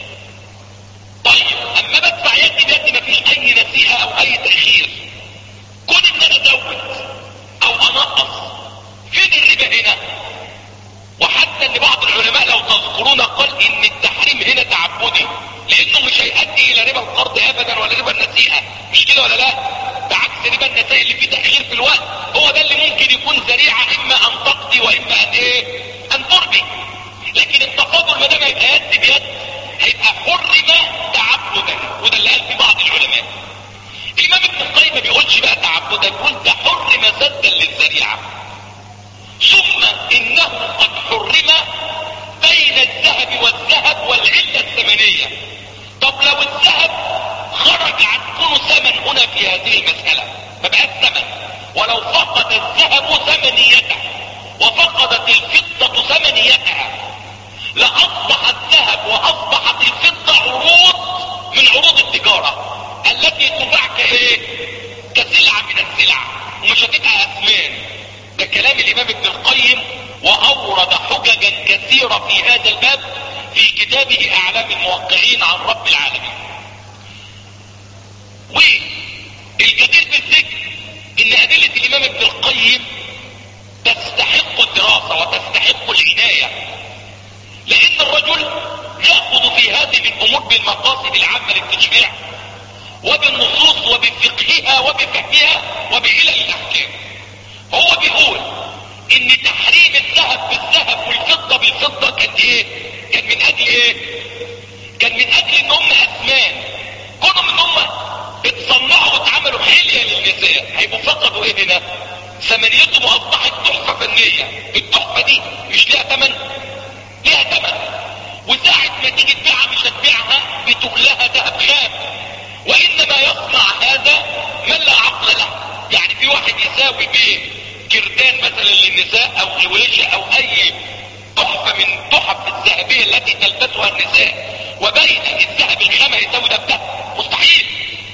طيب اما بدفع يد بيد مفيش اي نسيئة او اي تأخير، كون ان انا ازود او انقص، فين الربا هنا؟ وحتى ان بعض العلماء لو تذكرون قال ان التحريم هنا تعبدي، لانه مش هيؤدي الى ربا القرض ابدا ولا ربا النسيئة، مش كده ولا لا؟ بعكس ربا النسيئة اللي فيه تأخير في الوقت، هو ده اللي ممكن يكون ذريعة اما ان تقضي واما ان ايه؟ ان تربي. لكن التفاضل ما دام هيبقى يد بيد هيبقى حرم تعبدا، وده اللي قال في بعض العلماء. الامام ابن القيم ما بيقولش بقى تعبدا، بيقول ده حرم سدا للذريعة. ثم انه قد حرم بين الذهب والذهب والعلة الثمنية. طب لو الذهب خرج عن كونه ثمن هنا في هذه المسألة ما بقاش ثمن، ولو فقد الذهب ثمنيته وفقدت الفضة ثمنيتها لأصبح الذهب وأصبحت الفضة عروض من عروض التجارة التي تباع كايه؟ كسلعة من السلع، ومش هتبقى أثمان. ده كلام الإمام ابن القيم هذا الباب في كتابه اعلام الموقعين عن رب العالمين. والجدير بالذكر ان ادلة الامام ابن القيم تستحق الدراسة وتستحق العناية، لان الرجل يأخذ في هذه الامور بالمقاصد العامة للتشريع وبالنصوص وبفقهها وبفهمها وبعلل الاحكام. هو بيقول ان تحريم الذهب بالذهب والفضة بالفضة كان ايه؟ كان من اجل ايه؟ كان من اجل ان هم اثمان، كونهم ان هم اتصنعوا واتعملوا حلية للنساء، هيبقوا فقدوا ايه هنا؟ ثمنيتهم اصبحت تحفة فنية. التحفة دي مش ليها ثمن؟ ليها ثمن، وساعة ما تيجي تبيعها مش هتبيعها بتغلاها ذهب خام. وانما يصنع هذا من لا عقل له. يعني في واحد يساوي بيه كردان مثلا للنساء او غويشة او اي تحفة من تحف الذهبية التي تلبسها النساء، وبين الذهب الخام يساوي ده بده؟ مستحيل.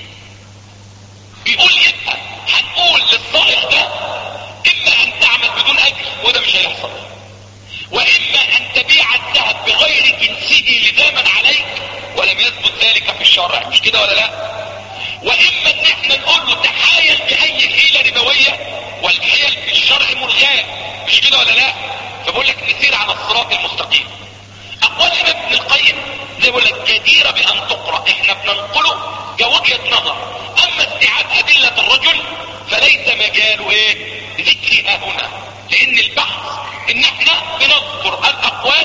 بيقول يبقى هنقول للصائغ ده اما ان تعمل بدون اجر، وده مش هيحصل، واما ان تبيع الذهب بغير جنسه لزاما عليك، ولم يثبت ذلك في الشرع، مش كده ولا لا؟ واما ان احنا نقول له تحايل باي حيلة ربوية، والحيل في الشرع ملغاة، مش كده ولا لا؟ فبقول لك نسير على الصراط المستقيم. اقوال الامام ابن القيم زي بقول لك جديرة بان تقرأ، احنا بننقله كوجهة نظر، اما استيعاب ادلة الرجل فليس مجاله ايه ذكرها هنا، لان البحث ان احنا بنذكر الاقوال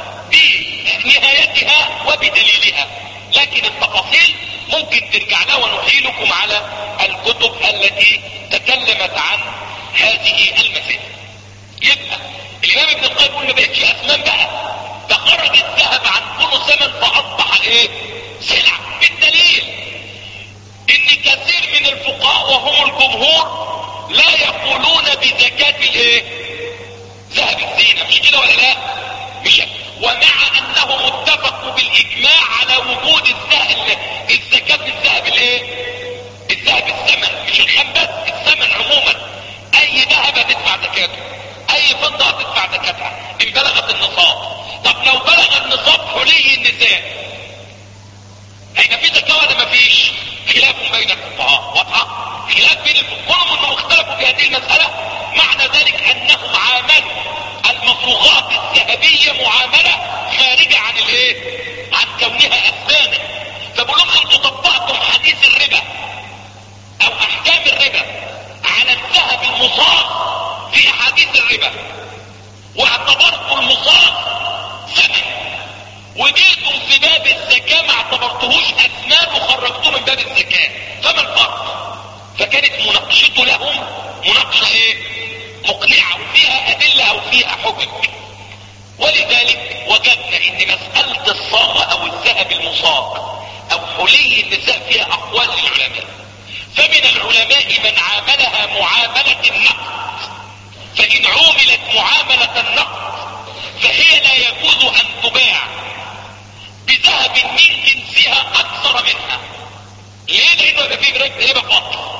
بنهايتها وبدليلها، لكن التفاصيل ممكن ترجع لها ونحيلكم على الكتب التي تكلمت عن هذه المسائل. يبقى الامام ابن القيم يقول ما بقتش اثمان بقى، ده خرج الذهب عن كل ثمن فاصبح ايه سلع. بالدليل ان كثير من الفقهاء وهم الجمهور لا يقولون بزكاة الايه ذهب الزينة، مش كده ولا لا؟ مش ومع انهم اتفقوا بالاجماع على وجود الذهب الزكاة في الذهب الايه الذهب الثمن، مش الخام بس، الثمن عموما. اي ذهب هتدفع زكاته، اي فضة هتدفع زكاتها ان بلغت النصاب. طب لو بلغ النصاب حلي النساء هيبقى في زكاة ولا مفيش؟ خلاف بين الفقهاء، واضحة؟ خلاف بين الفقهاء، انهم اختلفوا في هذه المسألة. معنى ذلك انهم عاملوا المصروغات الذهبية معاملة خارجة عن الايه؟ عن كونها اثمانا. فبقول لهم انتوا طبقتم حديث الربا او احكام الربا على الذهب المصاغ في احاديث الربا، واعتبرتوا المصاغ ثمن، وجيتم في باب الزكاة ما اعتبرتهوش اثمان وخرجتوه من باب الزكاة. فما الفرق؟ فكانت مناقشته لهم مناقشة ايه مقنعة وفيها ادلة او فيها حجج. ولذلك وجدنا ان مسألة الصاغة او الذهب المصاغ او حلي النساء فيها اقوال للعلماء. فمن العلماء من عاملها معاملة النقد، فان عوملت معاملة النقد فهي لا يجوز ان تباع بذهب من جنسها اكثر منها. ليه؟ لانه يبقى فيه ربا فاضل.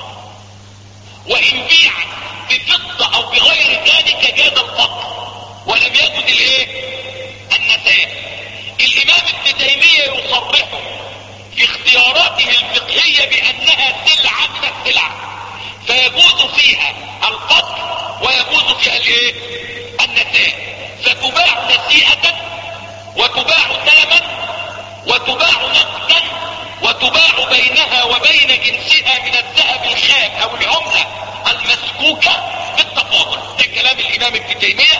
وان بيعت بفضة او بغير ذلك جاز الفضل ولم يجوز الايه النساء. الامام ابن تيمية يصرح في اختياراته الفقهية بانها سلعة من السلع، فيجوز فيها الفضل ويجوز فيها الايه النساء. فتباع نسيئة وتباع سلما وتباع نقدا وتباع بينها وبين جنسها من الذهب الخام او العملة المسكوكة بالتفاضل. ده كلام الامام ابن تيمية،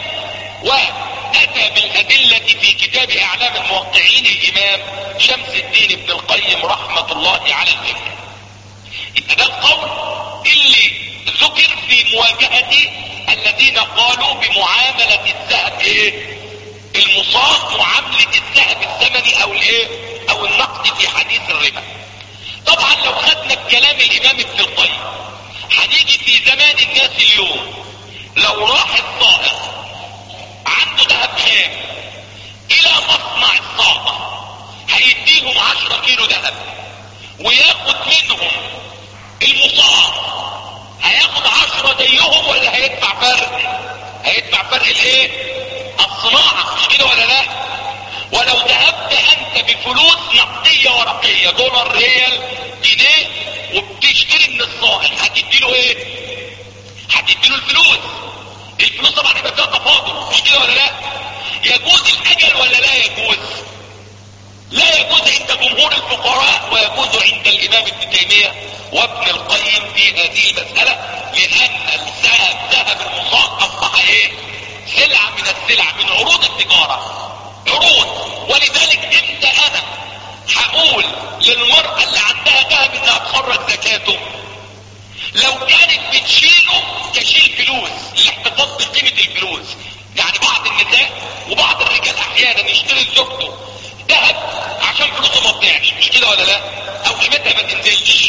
واتى بالادلة في كتاب اعلام الموقعين الامام شمس الدين ابن القيم رحمة الله على الجميع. يبقى ده القول اللي ذكر في مواجهة الذين قالوا بمعاملة الذهب ايه المصاغ معاملة الذهب الثمني او الايه او النقد في حديث الربا. طبعا لو خدنا بكلام الامام ابن القيم هنيجي في زمان الناس اليوم، لو راح الصائغ عنده ذهب خام الى مصنع الصاغة هيديهم عشرة كيلو ذهب وياخد منهم المصاغ، هياخد عشرة زيهم ولا هيدفع فرق؟ هيدفع فرق الايه الصناعة، مش كده ولا لا؟ ولو ذهبت انت بفلوس نقدية ورقية، دولار، ريال، جنيه، وبتشتري من الصائغ، هتديله ايه؟ هتديله الفلوس. الفلوس طبعا يبقى فيها تفاضل، مش كده ولا لا؟ يجوز الاجل ولا لا يجوز؟ لا يجوز عند جمهور الفقهاء، ويجوز عند الامام ابن تيمية وابن القيم في هذه المسألة، لان الذهب ذهب المصاغ اصبح ايه؟ سلعة من السلع، من عروض التجارة، عروض. ولذلك امتى انا هقول للمرأة اللي عندها ذهب انها تخرج زكاته؟ لو كانت بتشيله كشيل فلوس لاحتفاظ بقيمة الفلوس. يعني بعض النساء وبعض الرجال احيانا يشتري لزوجته ذهب عشان فلوسه ما تضيعش، مش كده ولا لا؟ او قيمتها ما تنزلش.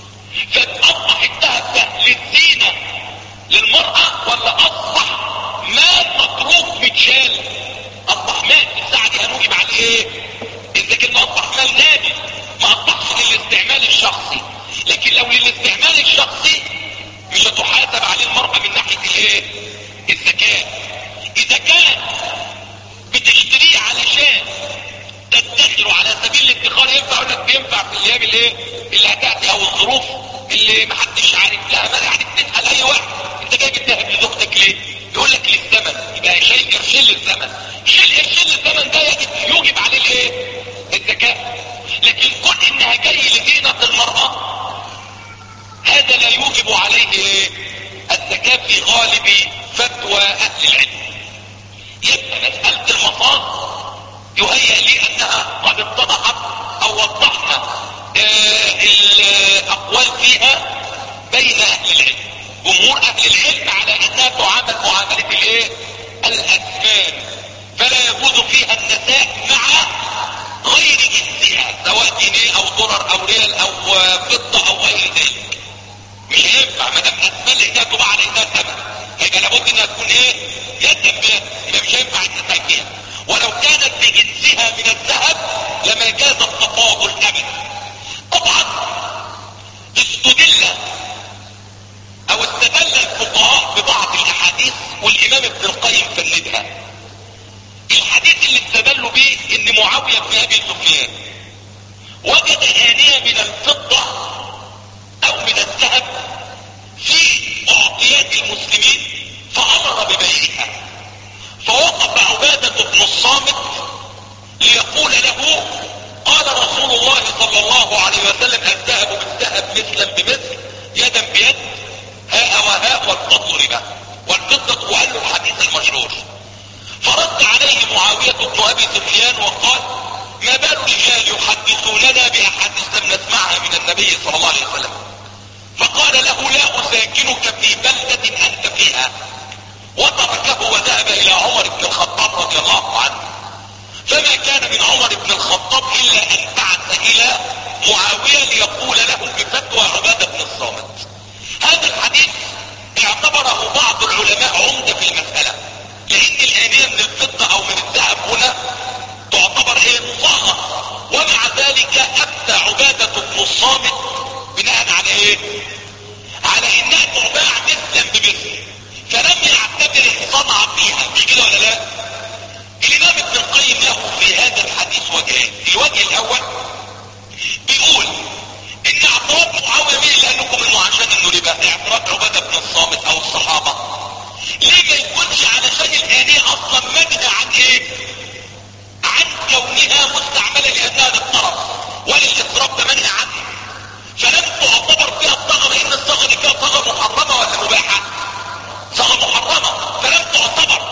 فاصبح الذهب ده للزينة للمرأة، ولا اصبح مال متروك متشال؟ اصبح مال في الساعة دي هنوجب عليه ايه؟ اذا كان اصبح مال نادي، ما اصبحش للاستعمال الشخصي. لكن لو للاستعمال الشخصي مش هتحاسب عليه المرأة من ناحية الايه؟ الزكاة. اذا كان بتشتريه علشان تدخره على سبيل الادخار، ينفع ولا بينفع في الايام الايه اللي هتاتي او الظروف اللي محدش عارف لها مانع؟ يعني بتسال اي واحد انت جايب الذهب لزوجتك ليه؟ يقول لك للزمن. يبقى شيء قرشين للزمن، شيء قرشين للزمن ده يجب يوجب عليه الايه؟ الزكاة. لكن كون انها جاي لزينة المرأة، هذا لا يوجب عليه ايه؟ الزكاة في غالب فتوى اهل العلم. يبقى مسألة المصاص يهيأ لي انها قد اتضحت او وضحنا آه الاقوال فيها بين اهل العلم. جمهور اهل العلم على انها تعامل معاملة الايه؟ الاثمان، فلا يجوز فيها النساء مع غير جنسها، سواء جنيه او دولار او ريال او فضة او غير ذلك. مش هينفع ما دام اثمان لانها تباع على انها ثمن، هيبقى لابد انها تكون ايه؟ يدا بيد. يبقى مش هينفع النساء فيها. ولو كانت بجنسها من الذهب لما جاز التفاضل ابدا. طبعا استدل او استدل الفقهاء ببعض الاحاديث، والامام ابن القيم فندها. الحديث اللي استدلوا به ان معاوية بن ابي سفيان وجد آنية من الفضة او من الذهب في اعطيات المسلمين فامر ببيعها. فوقف عبادة بن الصامت ليقول له: قال رسول الله صلى الله عليه وسلم: الذهب بالذهب مثلا بمثل يدا بيد، هاء وهاء، والفضل ربا. والفضة وقال له الحديث المشهور. فرد عليه معاوية بن ابي سفيان وقال: ما بال الرجال يحدثوننا باحاديث لم نسمعها من النبي صلى الله عليه وسلم؟ فقال له: لا اساكنك في بلدة انت فيها. وتركه وذهب الى عمر بن الخطاب رضي الله عنه. فما كان من عمر بن الخطاب الا ان بعث الى معاوية ليقول له بفتوى عبادة بن الصامت. هذا الحديث اعتبره بعض العلماء عمدة في المسألة، لان الآنية من الفضة او من الذهب هنا تعتبر ايه؟ مصاغة. ومع ذلك افتى عبادة بن الصامت بناء على ايه؟ على انها تباع مثلا بمثل، فلم يعتبر الصنعة فيها. مش كده ولا لا؟ الامام ابن القيم له في هذا الحديث وجهين. الوجه الاول بيقول ان اعتراض معاوية مين اللي قال لكم انه عشان انه ربا؟ اعتراض عبادة بن الصامت او الصحابة. ليه ما يكونش علشان الآنية اصلا مبنى عن ايه؟ عن كونها مستعملة لانها للطرف وللاسراف، ده منهي عنه. فلم تعتبر فيها الصغر، لان الصغر دي فيها صغر محرمة ولا مباحة؟ صغر محرمة، فلم تعتبر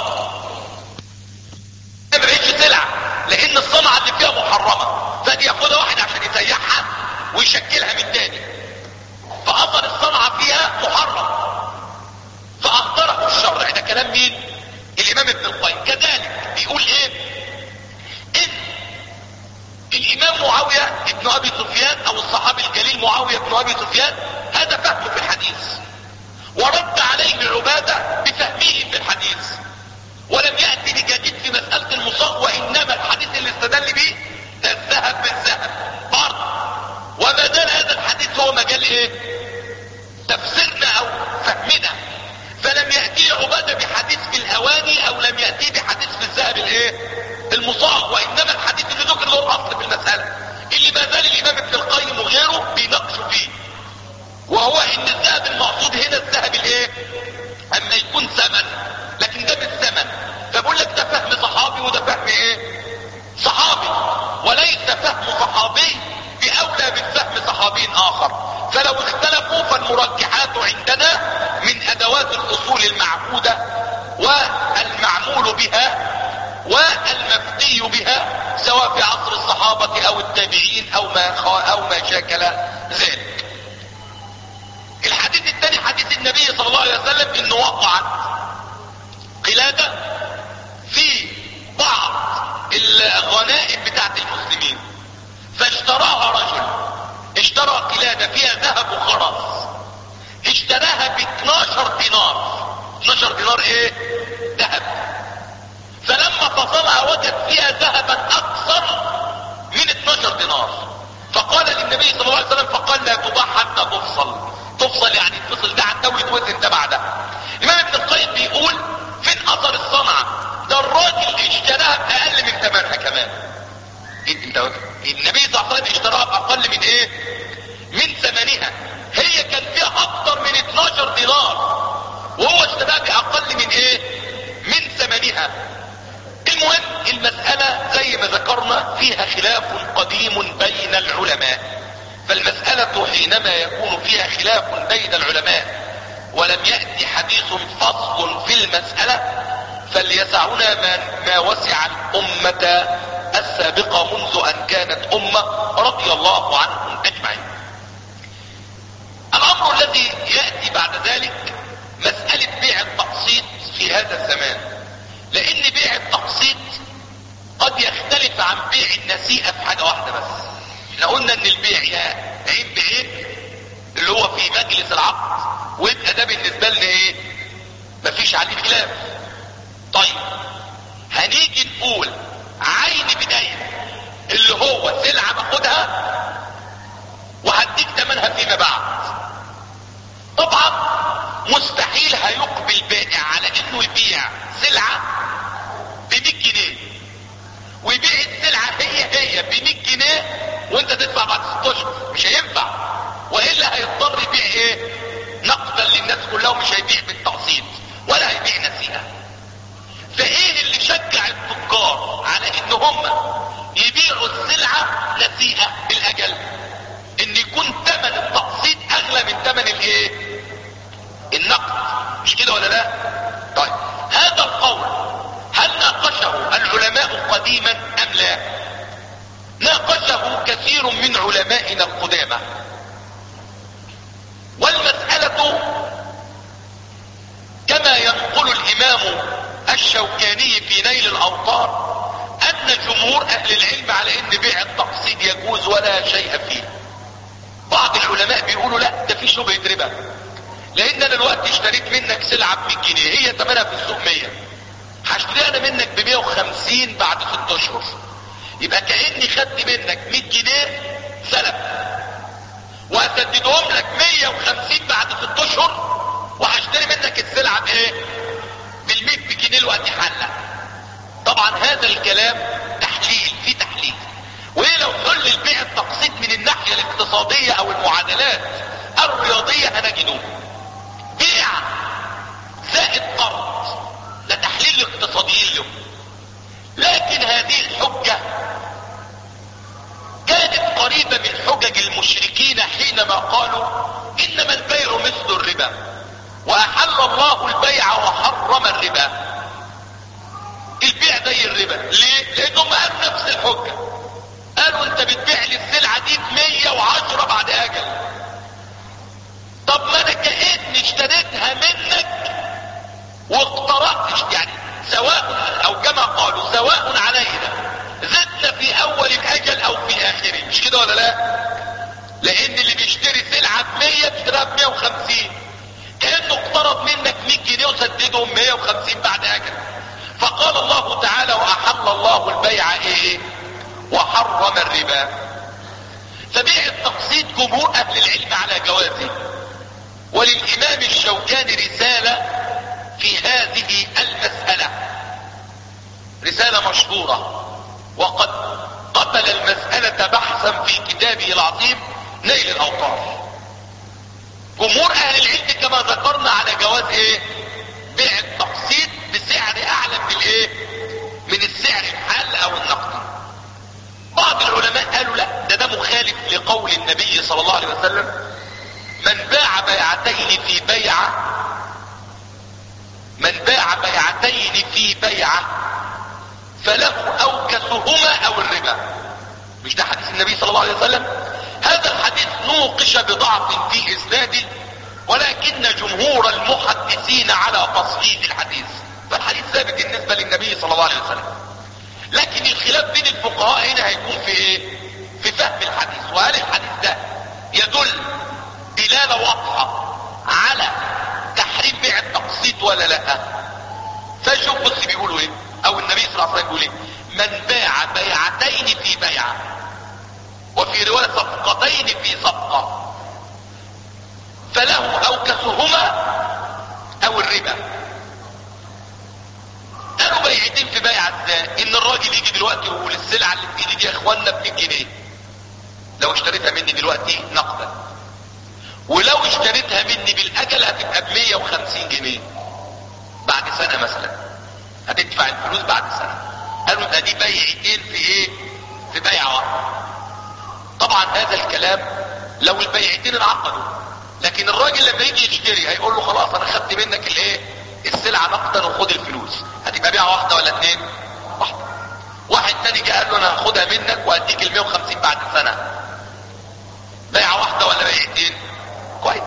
ما بقتش سلع، لان الصنعة اللي فيها محرمة. فدي ياخدها واحد عشان يسيحها ويشكلها من تاني، فاثر الصنعة فيها محرم، فاخطره الشرع. ده كلام مين؟ الامام ابن القيم. كذلك بيقول ايه؟ ان الامام معاوية ابن ابي سفيان او الصحابي الجليل معاوية ابن ابي سفيان هذا فهمه في الحديث، ورد عليه عبادة بفهمه في الحديث، ولم يأتي بجديد في مسألة المصاغ. وانما الحديث اللي استدل به ده الذهب بالذهب برضه. وما زال هذا الحديث هو مجال ايه؟ تفسيرنا او فهمنا. فلم يأتي عبادة بحديث في الاواني، او لم يأتي بحديث في الذهب الايه؟ المصاغ. وانما او التابعين او ما او ما شاكل ذلك. الحديث الثاني حديث النبي صلى الله عليه وسلم انه وقعت قلادة في بعض الغنائم بتاعت المسلمين، فاشتراها رجل، اشترى قلادة فيها ذهب وخرز، اشتراها ب اتناشر دينار. اتناشر دينار ايه؟ ذهب. فلما فصلها وجد فيها ذهبا اكثر من اتناشر دينار، فقال للنبي صلى الله عليه وسلم، فقال لا تباع حتى تفصل. تفصل يعني تفصل ده عن ده ويتوزن ده بعدها. الامام ابن القيم بيقول فين اثر الصنعة؟ ده الراجل اشتراها باقل من ثمنها كمان. النبي صلى الله عليه وسلم اشتراها باقل من ايه؟ من ثمنها. هي كان فيها اكثر من اتناشر دينار وهو اشتراها باقل من ايه؟ من ثمنها. المهم المسألة زي ما ذكرنا فيها خلاف قديم بين العلماء، فالمسألة حينما يكون فيها خلاف بين العلماء ولم يأتي حديث فصل في المسألة فليسعنا ما, ما وسع الأمة السابقة منذ أن كانت أمة رضي الله عنهم أجمعين. الأمر الذي يأتي بعد ذلك مسألة بيع التقسيط في هذا الزمان، لأن بيع التقسيط قد يختلف عن بيع النسيئة في حاجة واحدة بس. احنا قلنا ان البيع يا عين بعين اللي هو في مجلس العقد، ويبقى ده بالنسبة لنا ايه؟ مفيش عليه خلاف. طيب هنيجي نقول عين بداية اللي هو سلعة باخدها وهديك ثمنها فيما بعد. طبعا مستحيل هيقبل بائع على انه يبيع سلعة ب مية جنيه ويبيع السلعة هي هي ب مية جنيه وانت تدفع بعد ست اشهر، مش هينفع. والا هيضطر يبيع ايه؟ نقدا للناس كلها، ومش هيبيع بالتقسيط ولا هيبيع نسيئة. فايه اللي شجع التجار على ان هم يبيعوا السلعة نسيئة بالاجل؟ ان يكون ثمن التقسيط اغلى من ثمن الايه؟ النقد، مش كده ولا لا؟ طيب هذا القول هل ناقشه العلماء قديما ام لا؟ ناقشه كثير من علمائنا القدامى، والمسألة كما ينقل الامام الشوكاني في نيل الاوطار ان جمهور اهل العلم على ان بيع التقسيط يجوز ولا شيء فيه. بعض العلماء بيقولوا لا ده في شبهة ربا، لان انا دلوقتي اشتريت منك سلعة ب مية جنيه هي ثمنها في السوق مية، هشتريها انا منك ب مية وخمسين بعد ست اشهر، يبقى كأني خدت منك مية جنيه سلف وهسددهم لك مية وخمسين بعد ست اشهر، وهشتري منك السلعة بايه؟ بالمية جنيه الوقت حلة. طبعا هذا الكلام تحليل في تحليل، وايه لو حل البيع التقسيط من الناحية الاقتصادية او المعادلات الرياضية هنجده بيع زائد قرض، ده تحليل الاقتصاديين له. لكن هذه الحجة كانت قريبة من حجج المشركين حينما قالوا انما البيع مثل الربا واحل الله البيع وحرم الربا. البيع زي الربا، ليه؟ لانهم قالوا نفس الحجة، قالوا انت بتبيع لي السلعة دي ب مية وعشرة بعد اجل. طب ما انا كأني اشتريتها منك واقترضت، يعني سواء او كما قالوا سواء علينا زدنا في اول الاجل او في اخره، مش كده ولا لا؟ لان اللي بيشتري سلعة ب مية بيشتريها ب مية وخمسين، كأنه اقترض منك مية جنيه وسددهم مية وخمسين بعد اجل. فقال الله تعالى واحل الله البيع ايه؟ وحرم الربا. فبيع التقسيط جمهور اهل العلم على جوازه، وللامام الشوكاني رسالة في هذه المسألة، رسالة مشهورة، وقد قبل المسألة بحثا في كتابه العظيم نيل الاوطار. جمهور اهل العلم كما ذكرنا على جواز ايه؟ بيع التقسيط بسعر اعلى من الايه؟ من السعر الحال او النقدي. بعض العلماء قالوا لا ده ده مخالف لقول النبي صلى الله عليه وسلم من باع بيعتين في بيعة من باع بيعتين في بيعة فله اوكسهما او الربا. مش ده حديث النبي صلى الله عليه وسلم. هذا الحديث نوقش بضعف في اسناده، ولكن جمهور المحدثين على تصحيح الحديث، فالحديث ثابت بالنسبة للنبي صلى الله عليه وسلم. لكن الخلاف بين الفقهاء هنا هيكون في ايه؟ في فهم الحديث، وهل الحديث ده يدل دلالة واضحة على تحريم بيع التقسيط ولا لا. فشوف بص بيقولوا ايه، او النبي صلى الله عليه وسلم بيقول ايه: من باع بيعتين في بيعة، وفي رواية صفقتين في صفقة، فله اوكسهما او الربا. قالوا بيعتين في بيعة ازاي؟ ان الراجل يجي دلوقتي ويقول السلعة اللي في ايدي دي يا اخوانا ب مية جنيه، لو اشتريتها مني دلوقتي نقدا، ولو اشتريتها مني بالاجل هتبقى ب مية وخمسين جنيه بعد سنة مثلا، هتدفع الفلوس بعد سنة. قالوا ده دي بيعتين في ايه؟ في بيعة واحدة. طبعا هذا الكلام لو البيعتين انعقدوا، لكن الراجل لما يجي يشتري هيقول له خلاص انا خدت منك الايه؟ السلعة نقدا وخد الفلوس، هتبقى بيعة واحدة ولا اتنين؟ واحدة. واحد تاني جه قال له انا هاخدها منك وهديك ال مية وخمسين بعد سنة، بيعة واحدة ولا بيعتين؟ كويس.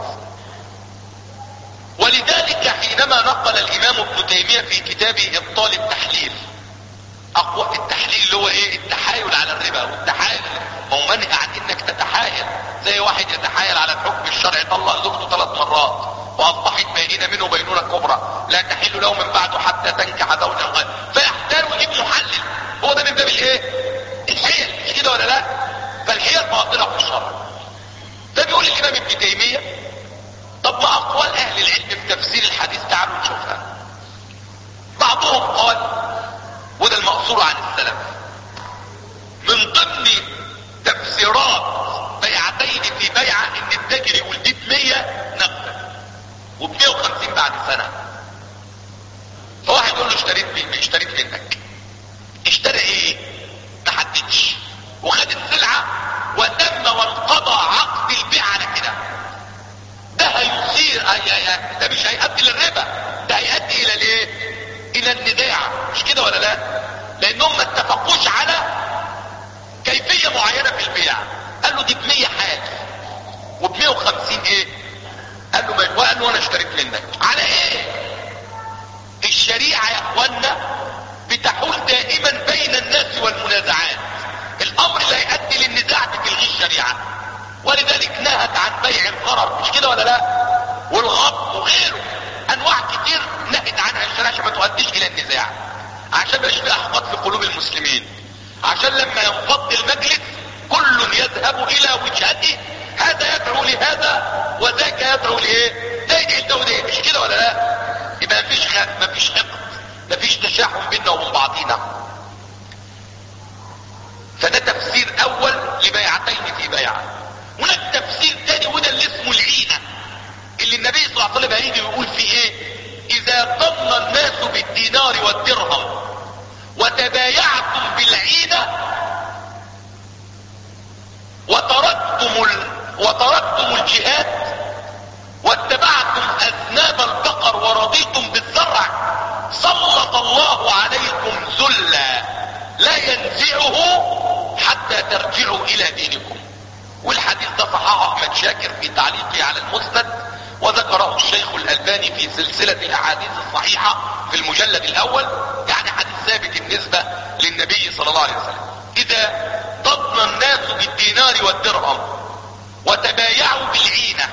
ولذلك حينما نقل الامام ابن تيمية في كتابه ابطال التحليل، اقوى التحليل اللي هو ايه؟ التحايل على الربا. والتحايل ما هو منهي عن انك تتحايل، زي واحد يتحايل على الحكم الشرعي، طلق زوجته ثلاث مرات واصبحت بينه منه بينونة كبرى لا تحل له من بعده حتى تنكح زوجا غيره، فيحتاج يجيب محلل. هو ده من باب الايه؟ الحيل، مش كده ولا لا؟ فالحيل باطلة في الشرع. فبيقول الامام ابن تيمية طب ما اقوال اهل العلم في تفسير الحديث؟ تعالوا نشوفها. بعضهم قال، وده المأثور عن السلف، من ضمن تفسيرات بيعتين في بيعة ان التاجر يقول دي ب مية نقدا وب مية وخمسين بعد سنة. فواحد يقول له اشتريت بي اشتريت منك، اشترى ايه؟ ما حددش، وخد السلعة وتم وانقضى عقد البيع على كده. ده هيصير ده مش هيؤدي للربا، ده هيؤدي الى الايه؟ الى النزاع، مش كده ولا لا؟ لانهم ما اتفقوش على كيفية معينة في البيع. قال له دي ب مية حال وب مية وخمسين ايه؟ قال له ما قال له انا اشتريت منك على ايه؟ الشريعة يا اخوانا بتحول دائما بين الناس والمنازعات. الامر اللي هيؤدي للنزاع بتلغي الشريعة، ولذلك نهت عن بيع الغرر، مش كده ولا لا؟ والغض وغيره، انواع كتير نهت عنها الشريعة عشان ما تؤديش الى النزاع، عشان ما يبقاش في احباط في قلوب المسلمين، عشان لما ينفض المجلس كل يذهب الى وجهته، هذا يدعو لهذا وذاك يدعو لايه؟ ده يدعي ده وده، مش كده ولا لا؟ يبقى مفيش خ... مفيش حقد، مفيش تشاحن بيننا وبين بعضينا. فده تفسير اول لبيعتين في بيعة. هناك تفسير تاني وده اللي اسمه العينة، اللي النبي صلى الله عليه وسلم هيجي يقول فيه ايه؟ اذا ضمن الناس بالدينار والدرهم وتبايعتم بالعينة وتركتم ال... وتركتم الجهاد واتبعتم اذناب البقر ورضيتم بالزرع، سلط الله عليكم ذلا لا ينزعه حتى ترجعوا الى دينكم. والحديث ده صححه احمد شاكر في تعليقه على المسند، وذكره الشيخ الالباني في سلسلة الاحاديث الصحيحة في المجلد الاول، يعني حديث ثابت بالنسبة للنبي صلى الله عليه وسلم. اذا ضمن الناس بالدينار والدرهم وتبايعوا بالعينة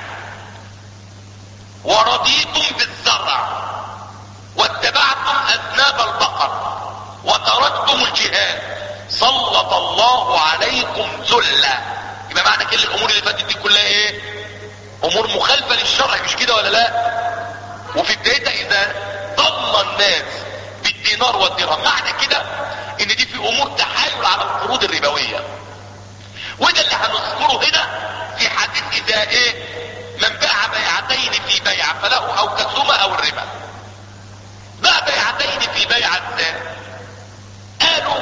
ورضيتم بالزرع واتبعتم اذناب البقر وتركتم الجهاد، سلط الله عليكم ذلا. يبقى معنى كل الامور اللي فاتت دي كلها ايه؟ امور مخالفة للشرع، مش كده ولا لا؟ وفي بدايتها اذا ضمن الناس بالدينار والدرهم، معنى كده ان دي في امور تحايل على القروض الربوية. وده اللي هنذكره هنا في حديث اذا ايه؟ من باع بيعتين في بيع فله او كسومة او الربا. باع بيعتين في بيع ازاي؟ قالوا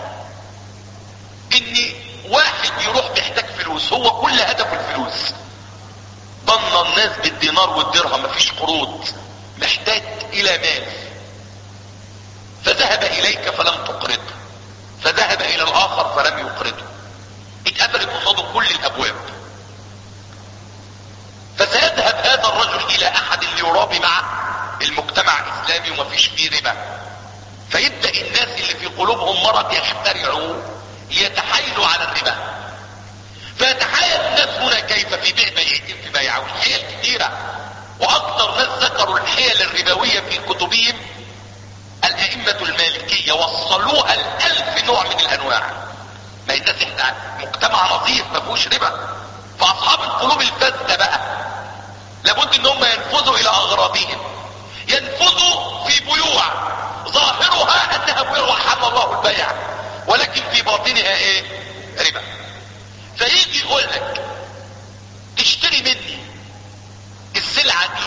ان واحد يروح محتاج فلوس، هو كل هدفه الفلوس، ضمن الناس بالدينار والدرهم، مفيش قروض، محتاج الى مال، فذهب اليك فلم تقرضه، فذهب الى الاخر فلم يقرضه، اتقفل نظيف ما فيهوش ربا. فاصحاب القلوب الفاسده بقى لابد ان هم ينفذوا الى اغراضهم، ينفذوا في بيوع ظاهرها انها بيوع وحل الله البيع، ولكن في باطنها ايه؟ ربا. فيجي يقول لك تشتري مني السلعه دي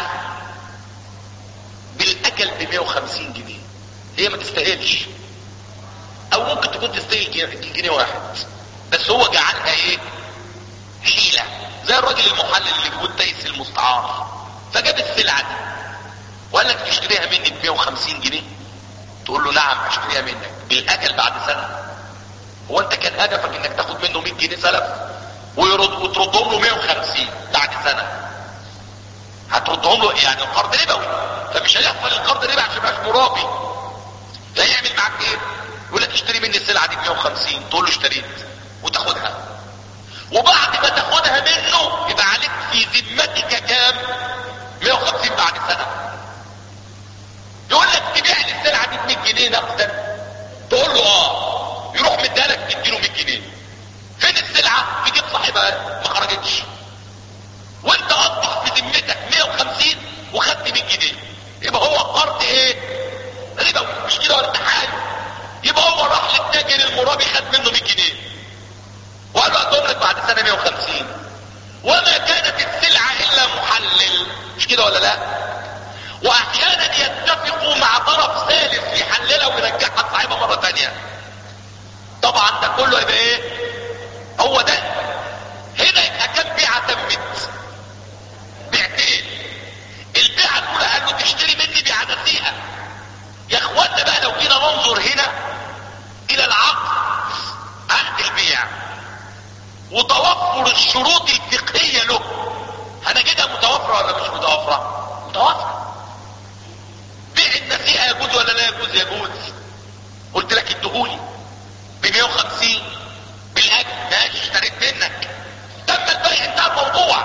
بالاكل ب مية وخمسين جنيه، هي ما تستاهلش، او ممكن تكون تستاهل جنيه واحد، بس هو جعلها ايه؟ حيله، زي الراجل المحلل اللي بيقول تيس المستعار، فجاب السلعه دي وقال لك تشتريها مني ب مية وخمسين جنيه، تقول له نعم اشتريها منك بالاجل بعد سنه. هو انت كان هدفك انك تاخد منه مية جنيه سلف ويرد وتردهم له مية وخمسين بعد سنه؟ هتردهم له يعني القرض ربوي، فمش هيحصل القرض ربا عشان مبقاش مرابي. فيعمل معاك ايه؟ يقول لك اشتري مني السلعه دي ب مية وخمسين، تقول له اشتريت وتاخدها، وبعد ما تاخدها منه يبقى عليك في ذمتك كام؟ مية وخمسين بعد سنه. يقول لك تبيع لي السلعه دي ب مية جنيه نقدا، تقول له اه، يروح مديها لك تديله مية جنيه. فين السلعه؟ في جيب صاحبها ما خرجتش، وانت اصبح في ذمتك مية وخمسين وخدت مية جنيه، يبقى هو قرض ايه؟ ربوي، مش كده ولا تحايل؟ يبقى هو راح للتاجر المرابي خد منه مية جنيه وقال له هدهم لك بعد سنه مية وخمسين، وما كانت السلعه الا محلل، مش كده ولا لا؟ واحيانا يتفقوا مع طرف ثالث يحللها ويرجعها لصاحبها مره ثانيه. طبعا ده كله يبقى ايه؟ هو ده. هنا يبقى كام بيعه تمت؟ بيعتين. البيعه الاولى قال له تشتري مني بعدسيها. يا اخوانا بقى لو جينا ننظر هنا الى العقد، عقد البيع وتوفر الشروط الفقهيه له، هنجدها متوفره ولا مش متوفره؟ متوفره. بيع النسيئه يجوز ولا لا يجوز؟ يجوز. قلت لك ادهولي ب مية وخمسين بالاجل، ماشي اشتريت منك، تم البيع، انتهى الموضوع.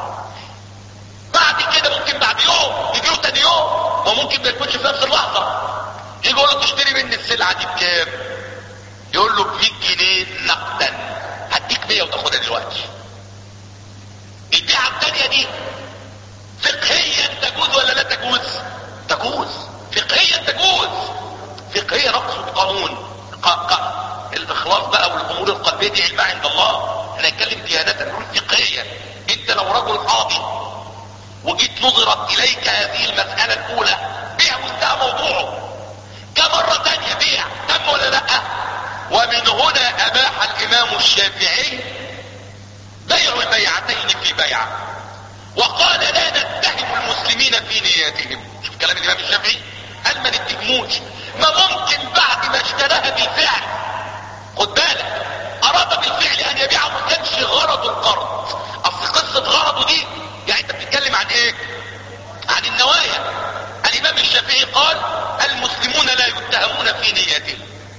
بعد كده ممكن بعد يوم يجي له تاني يوم، وممكن ما يكونش في نفس اللحظه، يجي يقول له تشتري مني السلعه دي بكام؟ يقول له ب مية جنيه نقدا، هديك مية وتاخدها دلوقتي. البيعه الثانيه دي فقهيا تجوز ولا لا تجوز؟ تجوز فقهيا، تجوز فقهيا، نقصد قانون الاخلاص بقى والامور القلبيه دي علمها عند الله. انا اتكلم ديانه، نقول فقهيا. انت لو رجل قاضي وجيت نظرت اليك هذه المساله الاولى، بيع وانتهى موضوعه. كمره ثانيه بيع، تم ولا لا؟ ومن هنا اباح الامام الشافعي بيع البيعتين في بيعه، وقال لا نتهم المسلمين في نياتهم. شوف كلام الامام الشافعي، قال ما نتهموش، ما ممكن بعد ما اشتراها بالفعل، خد بالك، اراد بالفعل ان يبيعه ما كانش غرضه القرض. اصل قصه غرضه دي يعني انت بتتكلم عن ايه؟ عن النوايا. الامام الشافعي قال المسلمون لا يتهمون في نياتهم،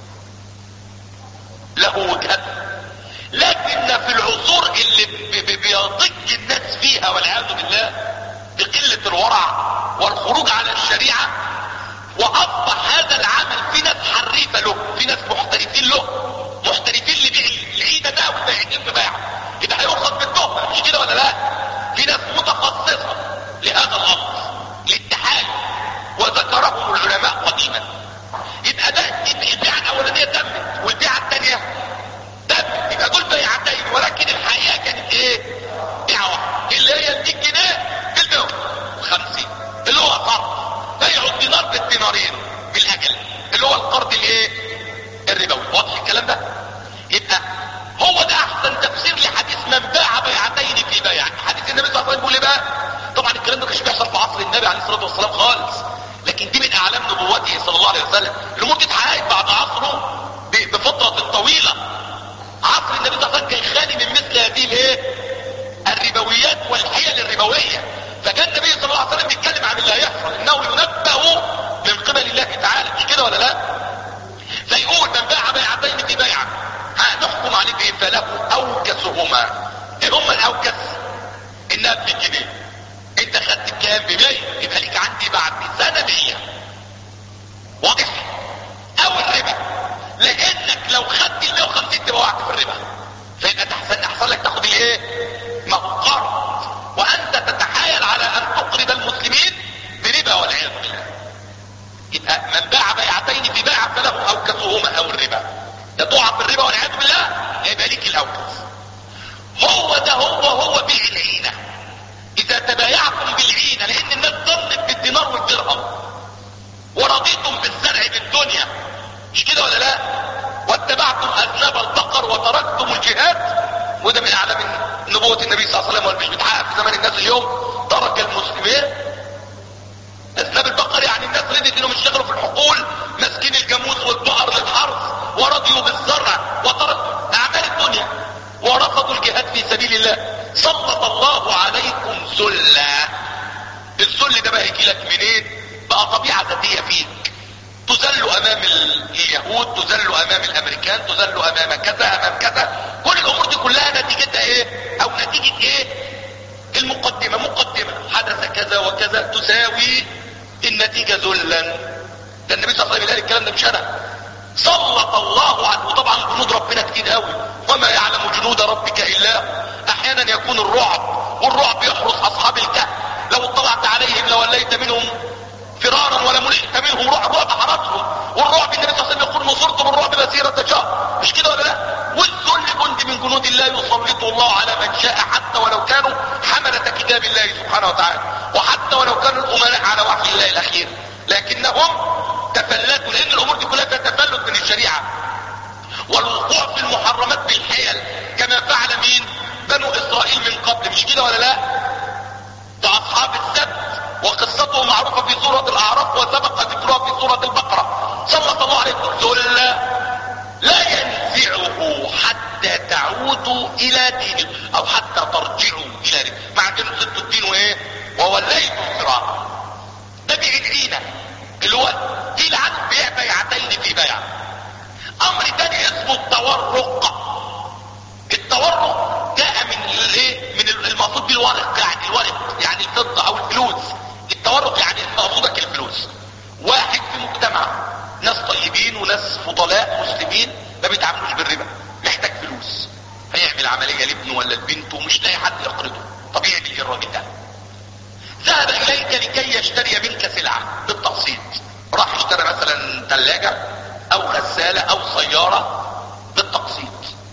له وجهه. لكن في العصور اللي بيضج الناس فيها والعياذ بالله بقله الورع والخروج على الشريعه، واصبح هذا العمل في ناس حريفه له، في ناس محترفين له، محترفين لبيع العيده ده والبيعتين في بيع، يبقى هيؤخذ بالتهمه، مش كده ولا لا؟ في ناس متخصصه لهذا الامر للتحايل، وذكرهم العلماء قديما. يبقى ده البيعه الاولانيه تمت، والبيعه الثانيه تمت، يبقى دول بيعتين، ولكن الحقيقه كانت ايه؟ بيعه واحده اللي هي مية جنيه بالمية وخمسين، اللي هو قرض. بيعوا الدينار بالدينارين بالاجل، اللي هو القرض الايه؟ الربوي. واضح الكلام ده؟ يبقى هو ده احسن تفسير لحديث من باع بيعتين في بيع. حديث النبي صلى الله عليه وسلم بيقول ايه بقى؟ طبعا الكلام ده مش بيحصل في عصر النبي عليه الصلاه والسلام خالص، لكن دي من اعلام نبوته صلى الله عليه وسلم. الامور دي اتحققت بعد عصره بفتره طويله. عصر النبي صلى الله عليه وسلم كان خالي من مثل هذه الايه؟ الربويات والحيل الربويه. فكان النبي صلى الله عليه وسلم بيتكلم عن اللي هيحصل، انه ينبأ من قبل الله تعالى، مش كده ولا لا؟ فيقول من باع بيعتين في بيعه هنحكم عليه بايه؟ فله اوكسهما. ايه هما الاوكس؟ انها ب مية جنيه، انت خدت بكام؟ ب مية، يبقى ليك عندي بعد سنه مية. واضح؟ او الربا، لانك لو خدت ال مية وخمسين تبقى وقعت في الربا، فيبقى تحسن احسن لك في زمان الناس اليوم ترك المسلمين اسلام البقر، يعني الناس ردت انهم يشتغلوا في الحقول ماسكين الجاموس والبقر للحرث ورضيوا بالزرع وتركوا اعمال الدنيا ورفضوا الجهاد في سبيل الله. سلط الله عليكم ذلا. الذل ده بقى يجي لك منين؟ بقى طبيعه ذاتيه فيك، تذل امام اليهود، تذل امام الامريكان، تذل امام كذا امام كذا. كل الامور دي كلها نتيجتها ايه؟ او نتيجه ايه؟ المقدمه مقدمه حدث كذا وكذا تساوي النتيجه ذلا. ده النبي صلى الله عليه وسلم قال الكلام ده مش انا. سلط الله عنه. وطبعا جنود ربنا كتير قوي، وما يعلم جنود ربك الا. احيانا يكون الرعب، والرعب يحرس اصحاب الكهف، لو اطلعت عليهم لوليت منهم فرارا ولا ملئت منهم رعب. رعب حرسهم، والرعب النبي صلى الله عليه وسلم يقول نصرت بالرعب مسيرة شهر، مش كده ولا لا؟ والذل جند من جنود الله يسلطه الله على من شاء، حتى ولو كانوا حملة كتاب الله سبحانه وتعالى، وحتى ولو كانوا الامناء على وحي الله الاخير، لكنهم تفلتوا، لان الامور دي كلها تفلت من الشريعه والوقوع في المحرمات بالحيل، كما فعل مين؟ بنو اسرائيل من قبل، مش كده ولا لا؟ ده اصحاب السبت وقصته معروفه في سوره الاعراف وسبق ذكرها في سوره البقره. سلط الله عليكم ذلا لا ينزعه حتى تعودوا الى دينه، او حتى ترجعوا الى دينه. مع انه سبتوا الدين وايه؟ ووليتوا الصراط. ده بيدعينا اللي هو قيل عنه بيع بيعتين في بيع. امر تاني اسمه التورق. التورق جاء من الايه؟ من المقصود بالورق، يعني الورق يعني الفضه او الفلوس. التورق يعني مقصودك الفلوس. واحد في مجتمع ناس طيبين وناس فضلاء مسلمين ما بيتعاملوش بالربا، محتاج فلوس، هيعمل عمليه لابنه ولا لبنته ومش لاقي حد يقرضه. طب يعمل ايه الراجل ده؟ ذهب اليك لكي يشتري منك سلعه بالتقسيط. راح اشترى مثلا ثلاجه او غساله او سياره بالتقسيط.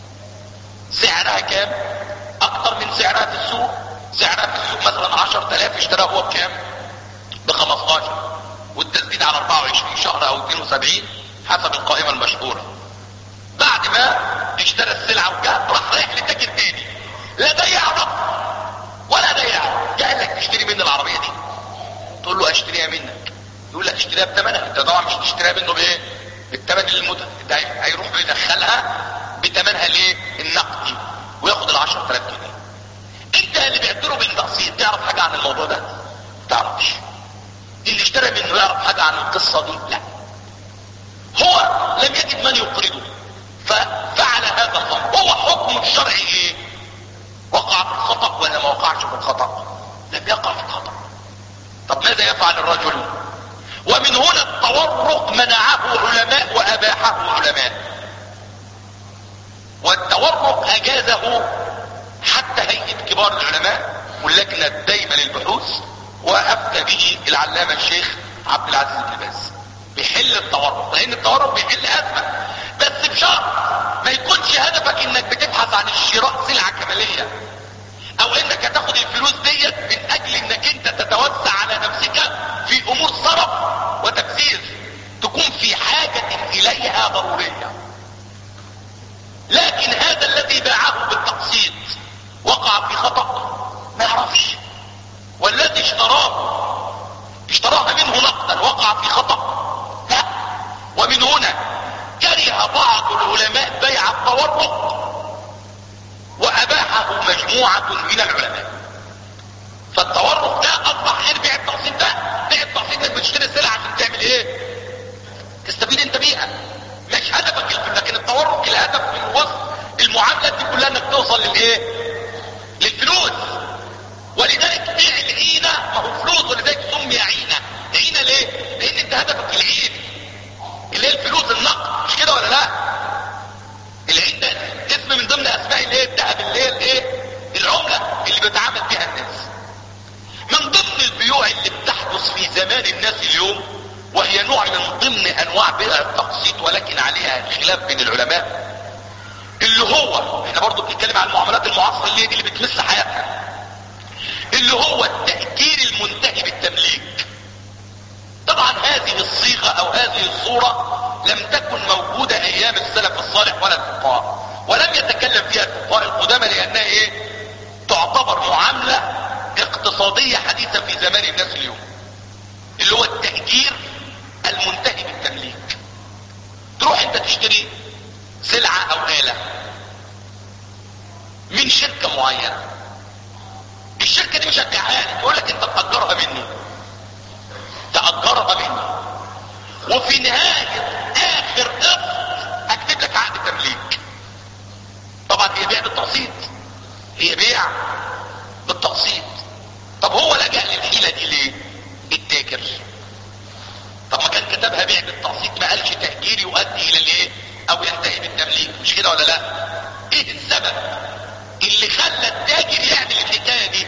سعرها كام؟ اكتر من سعرها في السوق. سعرها في السوق مثلا عشرة آلاف، اشتراها هو بكام؟ ب خمستاشر، والتسديد على اربعة وعشرين شهر او اتنين وسبعين حسب القائمه المشهوره. بعد ما اشترى السلعه وجاء راح رايح لتاجر تاني، لا ده يعرف ولا ده يعرف، جاء لك تشتري مني العربيه دي، تقول له اشتريها منك، يقول لك اشتريها بثمنها. انت طبعا مش تشتريها منه بايه؟ بالثمن المدة. ده هيروح يدخلها بثمنها ليه؟ النقدي، وياخد ال عشرة آلاف جنيه. انت اللي بيعتبره بالتقسيط تعرف حاجه عن الموضوع ده؟ ما تعرفش. اللي اشترى منه يعرف حاجه عن القصه دي؟ لا. هو لم يجد من يقرضه ففعل هذا الامر. هو حكم الشرع ايه؟ وقع في الخطا ولا ما وقعش في الخطا؟ لم يقع في الخطا. طب ماذا يفعل الرجل؟ ومن هنا التورق منعه علماء واباحه علماء، والتورق اجازه حتى هيئة كبار العلماء واللجنة الدايمة للبحوث، وافتى به العلامة الشيخ عبد العزيز بن باز. بيحل التورق، لان التورق بيحل ازمة، بس بشرط ما يكونش هدفك انك بتبحث عن الشراء سلعة كمالية، او انك هتاخد الفلوس ديت من اجل انك انت تتوسع على نفسك في امور صرف وتبذير تكون في حاجة اليها ضرورية. لكن هذا الذي باعه بالتقسيط وقع في خطأ ما يعرفش، والذي اشتراه اشتراها منه نقدا وقع في خطأ لا. ومن هنا كره بعض العلماء بيع التورق واباحه مجموعة من العلماء. فالتورق ده اصبح غير بيع التقسيط. ده بيع التقسيط انك بتشتري سلعة عشان تعمل ايه؟ تستفيد انت بيها، مش هدفك الفلوس. لكن التورق الهدف من وسط المعاملات دي كلها انك توصل للايه؟ للفلوس. ولذلك بيع العينة ما هو فلوس، ولذلك سمي عينة. عينة ليه؟ لان انت هدفك العين اللي هي الفلوس النقد، مش كده ولا لا؟ العين ده اسم من ضمن اسماء اللي هي الذهب، اللي هي الايه؟ العملة اللي بيتعامل بها الناس. من ضمن البيوع اللي بتحدث في زمان الناس اليوم، وهي نوع من ضمن انواع بيع التقسيط ولكن عليها خلاف بين العلماء، اللي هو احنا برضو بنتكلم عن المعاملات المعاصرة اللي هي دي اللي بتمس حياتنا، اللي هو التأجير المنتهي بالتمليك. طبعا هذه الصيغة او هذه الصورة لم تكن موجودة ايام السلف الصالح ولا الفقهاء، ولم يتكلم فيها الفقهاء القدامى، لانها ايه؟ تعتبر معاملة زمان الناس اليوم، اللي هو التأجير المنتهي بالتمليك. تروح انت تشتري سلعة او آلة من شركة معينة، الشركة دي مش هتبيعها لك، تقول لك انت تأجرها مني، تأجرها مني، وفي نهاية اخر قسط اكتب لك عقد تمليك. طبعا هي بيع بالتقسيط، هي بيع بالتقسيط. طب هو لجأ للحيلة دي ليه التاجر؟ طب ما كان كتبها بيع بالتقسيط، ما قالش تأجير يؤدي الى الايه او ينتهي بالتمليك، مش كده ولا لا؟ ايه السبب اللي خلى التاجر يعمل الحكاية دي؟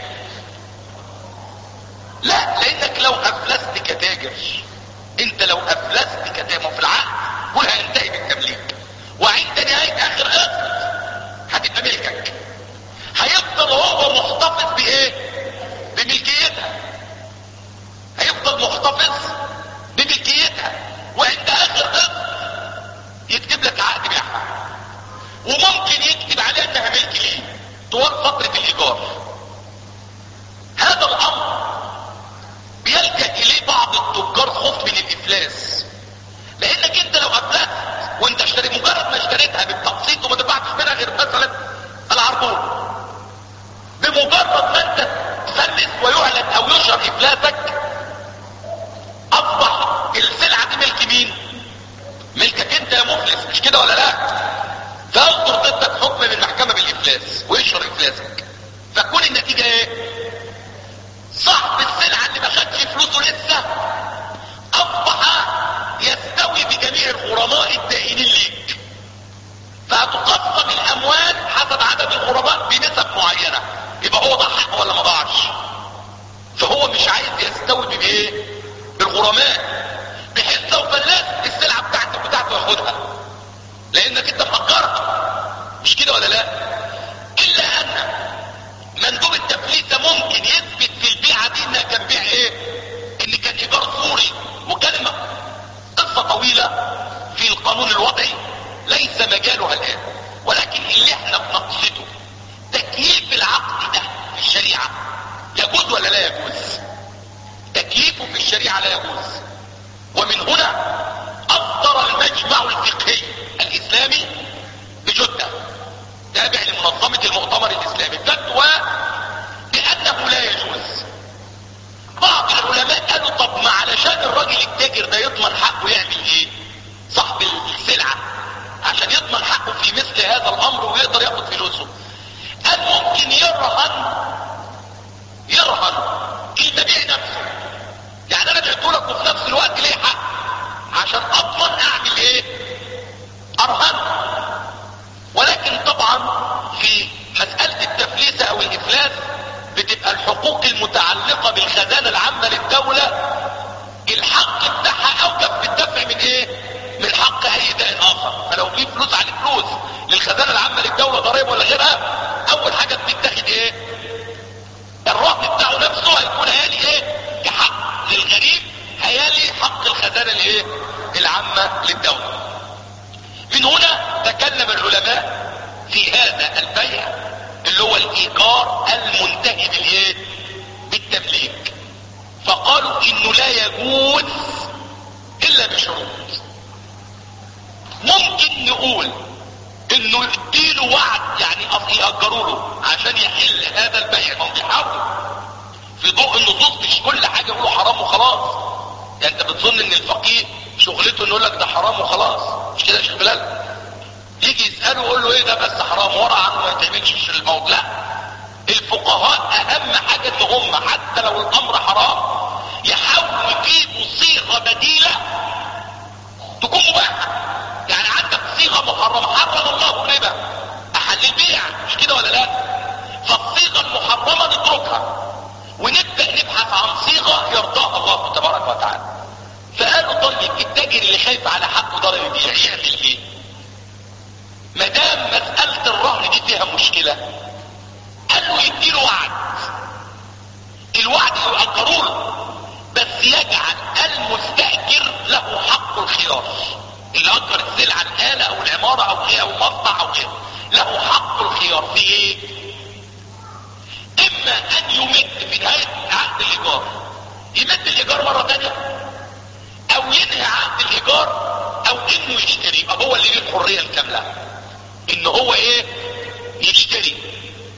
لا، لانك لو افلست كتاجر، انت لو افلست كتاجر في العقد قول هينتهي بالتمليك، وعند نهاية اخر قسط هتبقى ملكك، هيفضل هو محتفظ بايه؟ بملكيتها، هيفضل محتفظ بملكيتها، وعند اخر قسط يكتب لك عقد بيعها، وممكن يكتب عليها انها ملك ليه طوال فترة الايجار. هذا الامر بيلجأ اليه بعض التجار خوف من الافلاس، لانك انت لو افلست وانت اشتري مجرد ما اشتريتها بالتقسيط وما دفعتش منها غير مثلا العربون، بمجرد ما انت تفلس ويعلن او يشهر افلاسك اصبح السلعة دي ملك مين؟ ملكك انت يا مفلس، مش كده ولا لا؟ فاصدر ضدك حكم من المحكمة بالافلاس ويشهر افلاسك، فكون النتيجة ايه؟ صاحب السلعة اللي ما خدش فلوسه لسه اصبح يستوي بجميع الغرماء الدائنين ليك، فهتقسم الاموال حسب عدد الغرماء بنسب معينة، يبقى هو ضاع حقه ولا ما ضاعش؟ فهو مش عايز يستوي بايه؟ بالغرماء، بحيث لو فلست السلعة بتاعتك بتاعته ياخدها، لانك انت مفكرها، مش كده ولا لا؟ الا ان مندوب التفليسة ممكن يثبت في البيعة دي انها كان بيع ايه؟ ان كان ايجار صوري، وكلمة قصة طويلة في القانون الوضعي ليس مجالها الان، ولكن اللي احنا بنقصده تكييف العقد ده في الشريعة يجوز ولا لا يجوز؟ تكييفه في الشريعة لا يجوز. ومن هنا اصدر المجمع الفقهي الاسلامي بجدة تابع لمنظمة المؤتمر الاسلامي فتوى بانه لا يجوز. بعض العلماء قالوا طب ما علشان الراجل التاجر ده يضمن حقه يعمل ايه؟ صاحب السلعة عشان يضمن حقه في مثل هذا الامر ويقدر ياخد فلوسه، قال ممكن يرهن يرهن المبيع نفسه، يعني انا بعته لك وفي نفس الوقت ليه حق، عشان اضمن اعمل ايه؟ ارهن. ولكن طبعا في مسألة التفليس او الافلاس بتبقى الحقوق المتعلقة بالخزانة العامة للدولة الحق بتاعها اوجب بالدفع من ايه؟ من حق اي دائن اخر. فلو في فلوس على فلوس للخزانة العامة للدولة ضرائب ولا غيرها، اول حاجة بتتاخد ايه؟ الرهن بتاعه نفسه هيكون هيالي ايه؟ كحق للغريب، هيالي حق الخزانة الايه؟ العامة للدولة. من هنا تكلم العلماء في هذا البيع اللي هو الايجار المنتهي بالايه؟ بالتمليك، فقالوا انه لا يجوز الا بشروط. ممكن نقول انه يديله وعد، يعني يأجروا له عشان يحل هذا البيع، هم بيحاولوا في ضوء النصوص مش كل حاجة يقولوا حرام وخلاص. يعني انت بتظن ان الفقيه شغلته انه يقول لك ده حرام وخلاص، مش كده يا شيخ بلال؟ يجي يسأله يقول له ايه ده بس حرام، ورا عنه ما يتعملش في الموضوع. لا، الفقهاء اهم حاجة ان هم حتى لو الامر حرام يحاولوا يجيبوا صيغة بديلة تكون مباحة. يعني عندك صيغة محرمة، حرم الله الربا احل البيع، مش كده ولا لا؟ فالصيغة المحرمة نتركها ونبدأ نبحث عن صيغة يرضاها الله تبارك وتعالى. فقالوا طيب التاجر اللي خايف على حقه ضرر يبيع يعمل ايه؟ ما دام مسألة الرهن دي فيها مشكلة، قالوا يديله وعد، الوعد يؤجروا له، بس يجعل المستأجر له حق الخيار. اللي أجر السلعة الآلة أو العمارة أو غيره أو مصنع أو غيره له حق الخيار في إيه؟ إما أن يمد في نهاية عقد الإيجار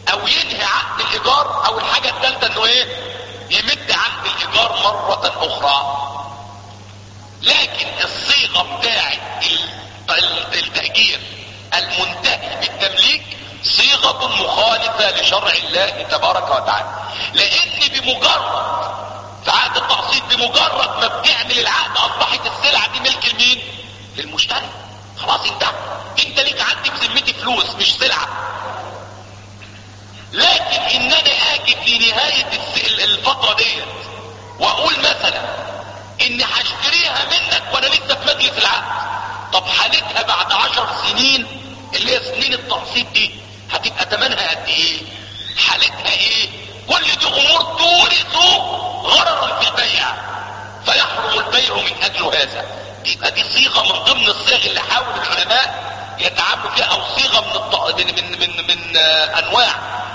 او ينهي عقد الايجار، او الحاجة الثالثة انه ايه يمد عقد الايجار مرة اخرى. لكن الصيغة بتاعت التأجير المنتهي بالتمليك صيغة مخالفة لشرع الله تبارك وتعالى، لان بمجرد في عقد التقسيط بمجرد ما بتعمل العقد اصبحت السلعة دي ملك المين؟ للمشتري. خلاص انت انت ليك عندي بذمتي فلوس مش سلعة. لكن انني اجي في نهاية الفترة ديت واقول مثلا اني هشتريها منك وانا لسه في مجلس العقد، طب حالتها بعد عشر سنين اللي هي سنين التقسيط دي هتبقى ثمنها قد ايه؟ حالتها ايه؟ كل دي امور تورث غررا في البيع فيحرم البيع من اجل هذا. يبقى دي صيغه من ضمن الصيغ اللي حاول العلماء يتعاملوا فيها، او صيغه من الط... من من من, من انواع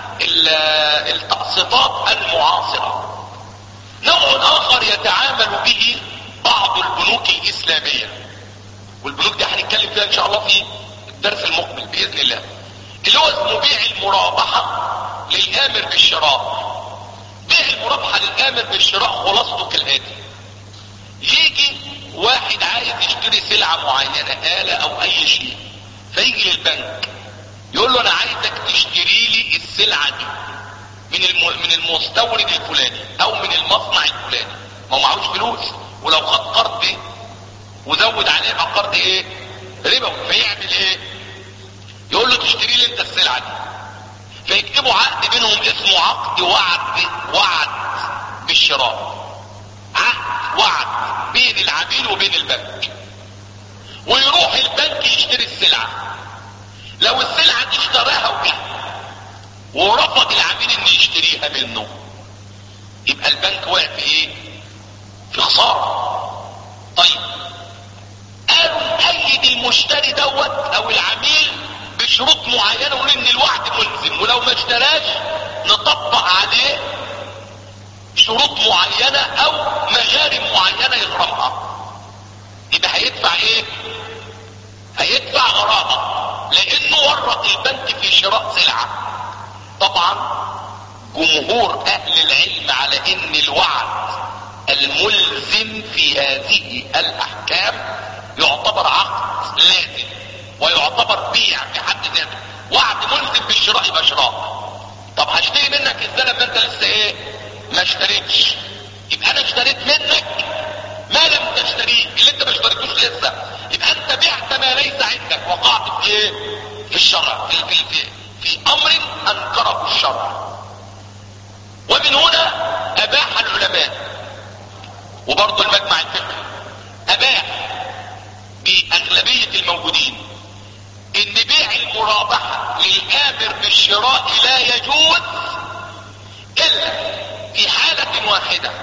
التقسيطات المعاصره. نوع اخر يتعامل به بعض البنوك الاسلاميه، والبنوك دي هنتكلم فيها ان شاء الله في الدرس المقبل باذن الله، اللي هو اسمه بيع المرابحه للامر بالشراء. بيع المرابحه للامر بالشراء خلاصته كالاتي: يجي واحد عايز يشتري سلعه معينه، آلة او اي شيء، فيجي للبنك يقول له انا عايزك تشتري لي السلعه دي من الم... من المستورد الفلاني او من المصنع الفلاني. ما هو معهوش فلوس، ولو خد قرض وزود عليه يبقى قرض ايه؟ ربا. فيعمل ايه؟ يقول له تشتري لي انت السلعه دي، فيكتبوا عقد بينهم اسمه عقد وعد وعد بالشراء، عقد وعد بين العميل وبين البنك. ويروح البنك يشتري السلعه، لو السلعه دي اشتراها وجه ورفض العميل ان يشتريها منه، يبقى البنك وقع في ايه؟ في خساره. طيب قالوا نأيد المشتري دوت او العميل بشروط معينه، ونقول ان الوعد ملزم، ولو ما اشتراش نطبق عليه شروط معينه او مجارم معينه يغرمها. يبقى هيدفع ايه؟ هيدفع غرامه لانه ورط البنك في شراء سلعه. طبعا جمهور اهل العلم على ان الوعد الملزم في هذه الاحكام يعتبر عقد لازم ويعتبر بيع في حد ذاته. وعد ملزم بالشراء يبقى شراء. طب هشتري منك ازاي لما انت لسه ايه؟ ما اشتريتش. يبقى انا اشتريت منك ما لم تشتريه، اللي انت ما اشتريتوش لسه، يبقى انت بعت ما ليس عندك، وقعت في ايه؟ في الشرع، في في في, في امر انكره الشرع. ومن هنا اباح العلماء وبرضه المجمع الفقهي اباح باغلبيه الموجودين ان بيع المرابحه للامر بالشراء لا يجوز الا في حاله واحده: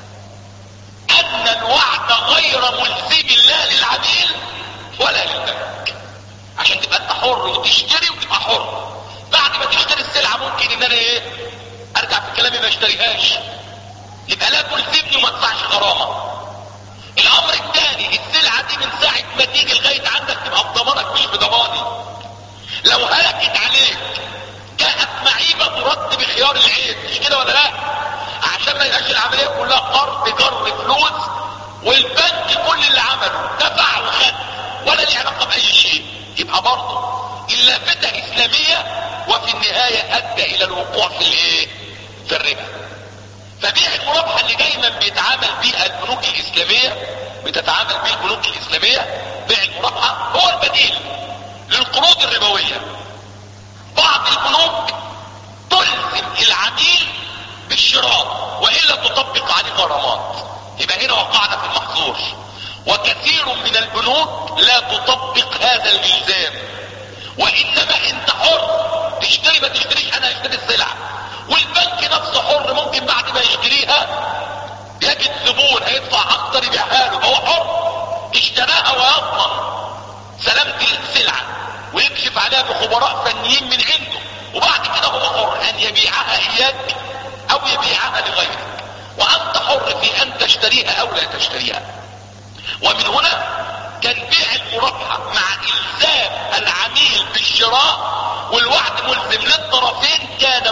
ان الوعد غير ملزم لا للعميل ولا للبنك، عشان تبقى انت حر وتشتري وتبقى حر. بعد ما تشتري السلعه ممكن ان انا ايه؟ ارجع في كلامي ما اشتريهاش، يبقى لا تلزمني وما ادفعش غرامه. الامر الثاني: السلعه دي من ساعه ما تيجي لغايه عندك تبقى بضمانك مش بضماني. لو هلكت عليك جاءت معيبه ترد بخيار العين، مش كده ولا لا؟ عشان ما يبقاش العمليه كلها قرض جر فلوس والبنك كل اللي عمله دفع وخد ولا له علاقه باي شيء، يبقى برضه اللافته اسلاميه وفي النهايه ادى الى الوقوع في الايه؟ في الربا. فبيع المرابحه اللي دايما بيتعامل بيها البنوك الاسلاميه بتتعامل بيه البنوك الاسلاميه، بيع المرابحه هو البديل للقروض الربويه. بعض البنوك تلزم العميل بالشراء والا تطبق عليه غرامات، يبقى هنا وقعنا في المحظور. وكثير من البنوك لا تطبق هذا الالزام، وانما انت حر تشتري ما تشتريش، انا اشتري السلعه، والبنك نفسه حر ممكن بعد ما يشتريها يجد زبون هيدفع اكتر يبيعها له، هو حر اشتراها ويضمن سلامة السلعة ويكشف عليها بخبراء فنيين من عنده، وبعد كده هو حر ان يبيعها اياك او يبيعها لغيرك، وانت حر في ان تشتريها او لا تشتريها. ومن هنا كان بيع المرابحة مع الزام العميل بالشراء والوعد ملزم للطرفين كان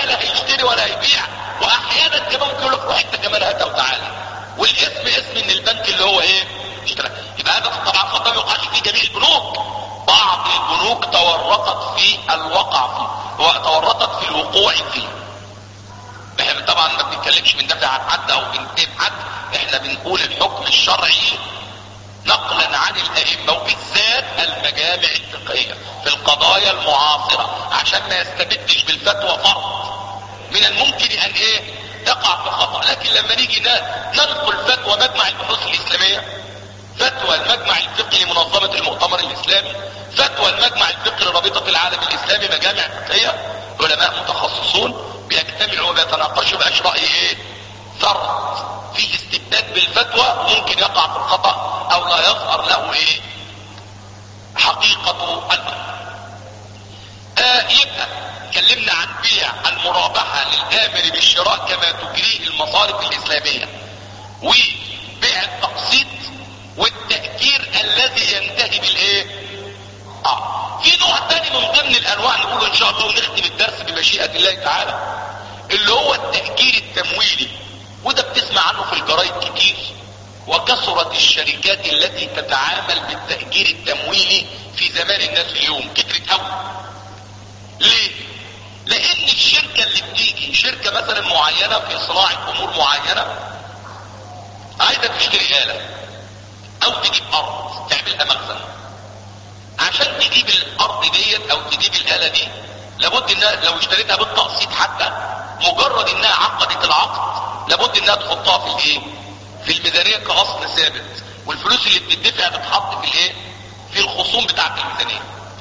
لا هيشتري ولا هيبيع، واحيانا كمان ممكن يقول لك روح انت كمان هاتها وتعالى، والاسم اسم ان البنك اللي هو ايه اشترى. يبقى هذا طبعا خطأ ما يقعش في جميع البنوك، بعض البنوك تورطت في الوقع فيه وتورطت في الوقوع فيه. احنا طبعا ما بنتكلمش بندافع عن حد او بنتهم حد، احنا بنقول الحكم الشرعي نقلا عن الائمه وبالذات المجامع الفقهيه في القضايا المعاصره، عشان ما يستبدش بالفتوى فرض. من الممكن ان ايه تقع في خطأ، لكن لما نيجي ننقل فتوى مجمع البحوث الاسلاميه، فتوى المجمع الفقهي لمنظمه المؤتمر الاسلامي، فتوى المجمع الفقهي لرابطه العالم الاسلامي، مجامع فقهيه علماء متخصصون بيجتمعوا وبيتناقشوا بأش رأي ايه فرض في استبداد بالفتوى، ممكن يقع في الخطأ او لا يظهر له ايه حقيقة الامر. آه يبقى اتكلمنا عن بيع المرابحة للآمر بالشراء كما تجريه المصارف الإسلامية، وبيع التقسيط والتأجير الذي ينتهي بالايه اه في نوع تاني من ضمن الانواع نقوله ان شاء الله ونختم الدرس بمشيئة الله تعالى، اللي هو التأجير التمويلي، وده بتسمع عنه في الجرايد كتير، وكثرت الشركات التي تتعامل بالتأجير التمويلي في زمان الناس اليوم، كترت قوي. ليه؟ لان الشركة اللي بتيجي شركة مثلا معينة في صناعة امور معينة عايزة تشتري آلة او تجيب ارض تعملها مخزن، عشان تجيب الارض ديت او تجيب الآلة دي لابد انها لو اشتريتها بالتقسيط حتى مجرد انها عقدت العقد لابد انها تحطها في الايه في الميزانية كاصل ثابت، والفلوس اللي بتدفع بتحط في الايه في الخصوم بتاعت الميزانية.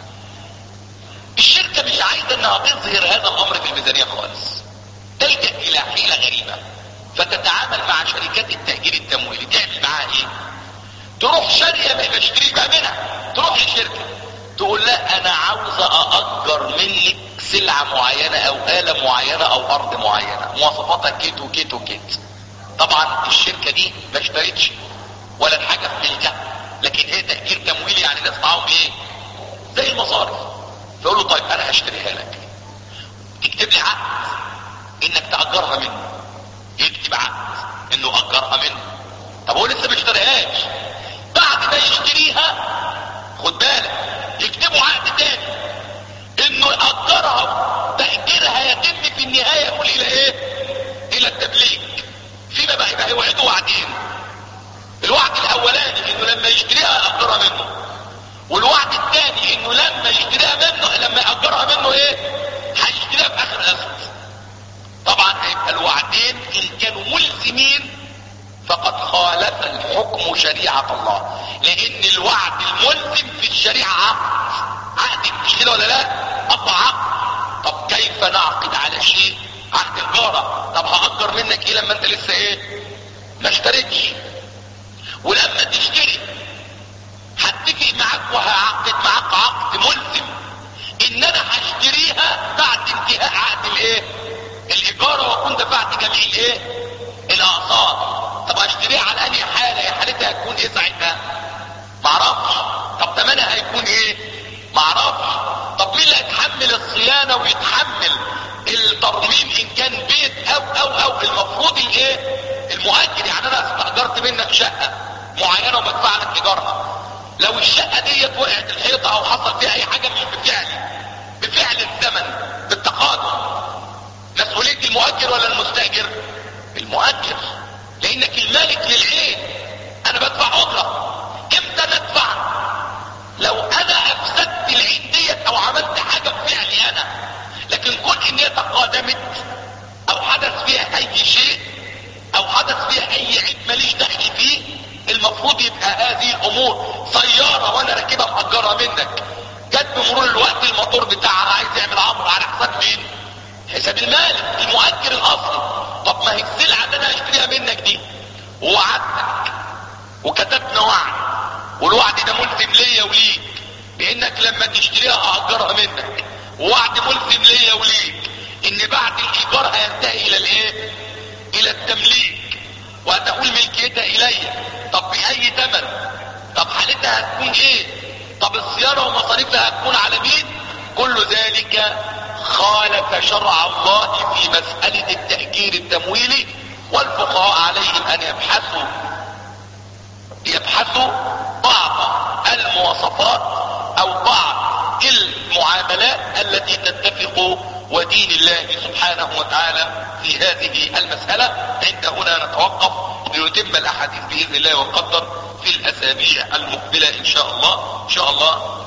الشركة مش عايزة انها تظهر هذا الامر في الميزانية خالص، تلجأ الى حيلة غريبة، فتتعامل مع شركات التأجير التمويلي. تعمل معاها ايه؟ تروح شارية ما بشتري بقى منها، تروح للشركة تقول لا انا عاوزة اأجر منك سلعة معينة او آلة معينة او ارض معينة مواصفاتها كيت وكيت وكيت. طبعا الشركة دي ما اشتريتش ولا الحاجة في ملكها، لكن هي تأجير تمويلي، يعني ناس معاهم ايه زي المصارف. فيقول له طيب انا هشتريها لك، تكتب لي عقد انك تأجرها منه، يكتب عقد انه اجرها منه. طب هو لسه ما اشتريهاش، بعد ما يشتريها خد بالك يكتبوا عقد تاني انه يأجرها، تأجيرها يتم في النهاية يقول الى ايه الى التمليك. فيما بقى يبقى يوعدوا وعدين، الوعد الاولاني انه لما يشتريها يأجرها منه، والوعد الثاني انه لما يشتريها منه لما يأجرها منه ايه هيشتريها في اخر قسط. طبعا هيبقى الوعدين ان كانوا ملزمين فقد خالف الحكم شريعة الله، لان الوعد الملزم في الشريعة عقد، عقد مش كده ولا لا؟ قطع عقد. طب كيف نعقد على شيء عقد الجارة؟ طب هأجر منك ايه لما انت لسه ايه ما اشتريتش؟ ولما تشتري هتفق معاك وهعقد معاك عقد ملزم ان انا هشتريها بعد انتهاء عقد الايه الاجارة واكون دفعت جميع الايه الاقساط. طب هشتريها على انهي حالة؟ يا حالتها هتكون ايه ساعتها؟ معرفش. طب تمنها هيكون ايه؟ معرفش. طب مين اللي هيتحمل الصيانة ويتحمل الترميم ان كان بيت او او او المفروض الايه المؤجر؟ يعني انا استأجرت منك شقة معينة وبدفع لك ايجارها، لو الشقة ديت وقعت الحيطة او حصل فيها اي حاجة مش بفعلي بفعل الزمن بالتقادم، مسؤولية المؤجر ولا المستأجر؟ المؤجر، لانك المالك للعين. انا بدفع اجرة، امتى ندفع؟ لو انا افسدت العين ديت او عملت حاجة بفعلي انا، لكن كون ان هي تقادمت او حدث فيها اي شيء او حدث فيها اي عيب ماليش دخل فيه، المفروض يبقى هذه الامور سيارة وانا راكبها مأجرها منك، جت بمرور الوقت الموتور بتاعها عايز يعمل عمر على حساب مين؟ حساب المالك المؤجر الاصلي. طب ما هي السلعة اللي انا هشتريها منك دي ووعدتك وكتبنا وعد، والوعد ده ملزم ليا وليك بانك لما تشتريها هأجرها منك، ووعد ملزم ليا وليك ان بعد الايجار هينتهي الى الايه الى التمليك وهتقول ملكيتها الي. طب باي ثمن؟ طب حالتها هتكون ايه؟ طب الصيانة ومصاريفها هتكون على مين؟ كل ذلك خالف شرع الله في مسألة التأجير التمويلي، والفقهاء عليهم ان يبحثوا يبحثوا بعض المواصفات او بعض المعاملات التي تتفق ودين الله سبحانه وتعالى في هذه المسألة. عند هنا نتوقف لنتم الاحاديث باذن الله وقدر في الاسابيع المقبلة ان شاء الله. ان شاء الله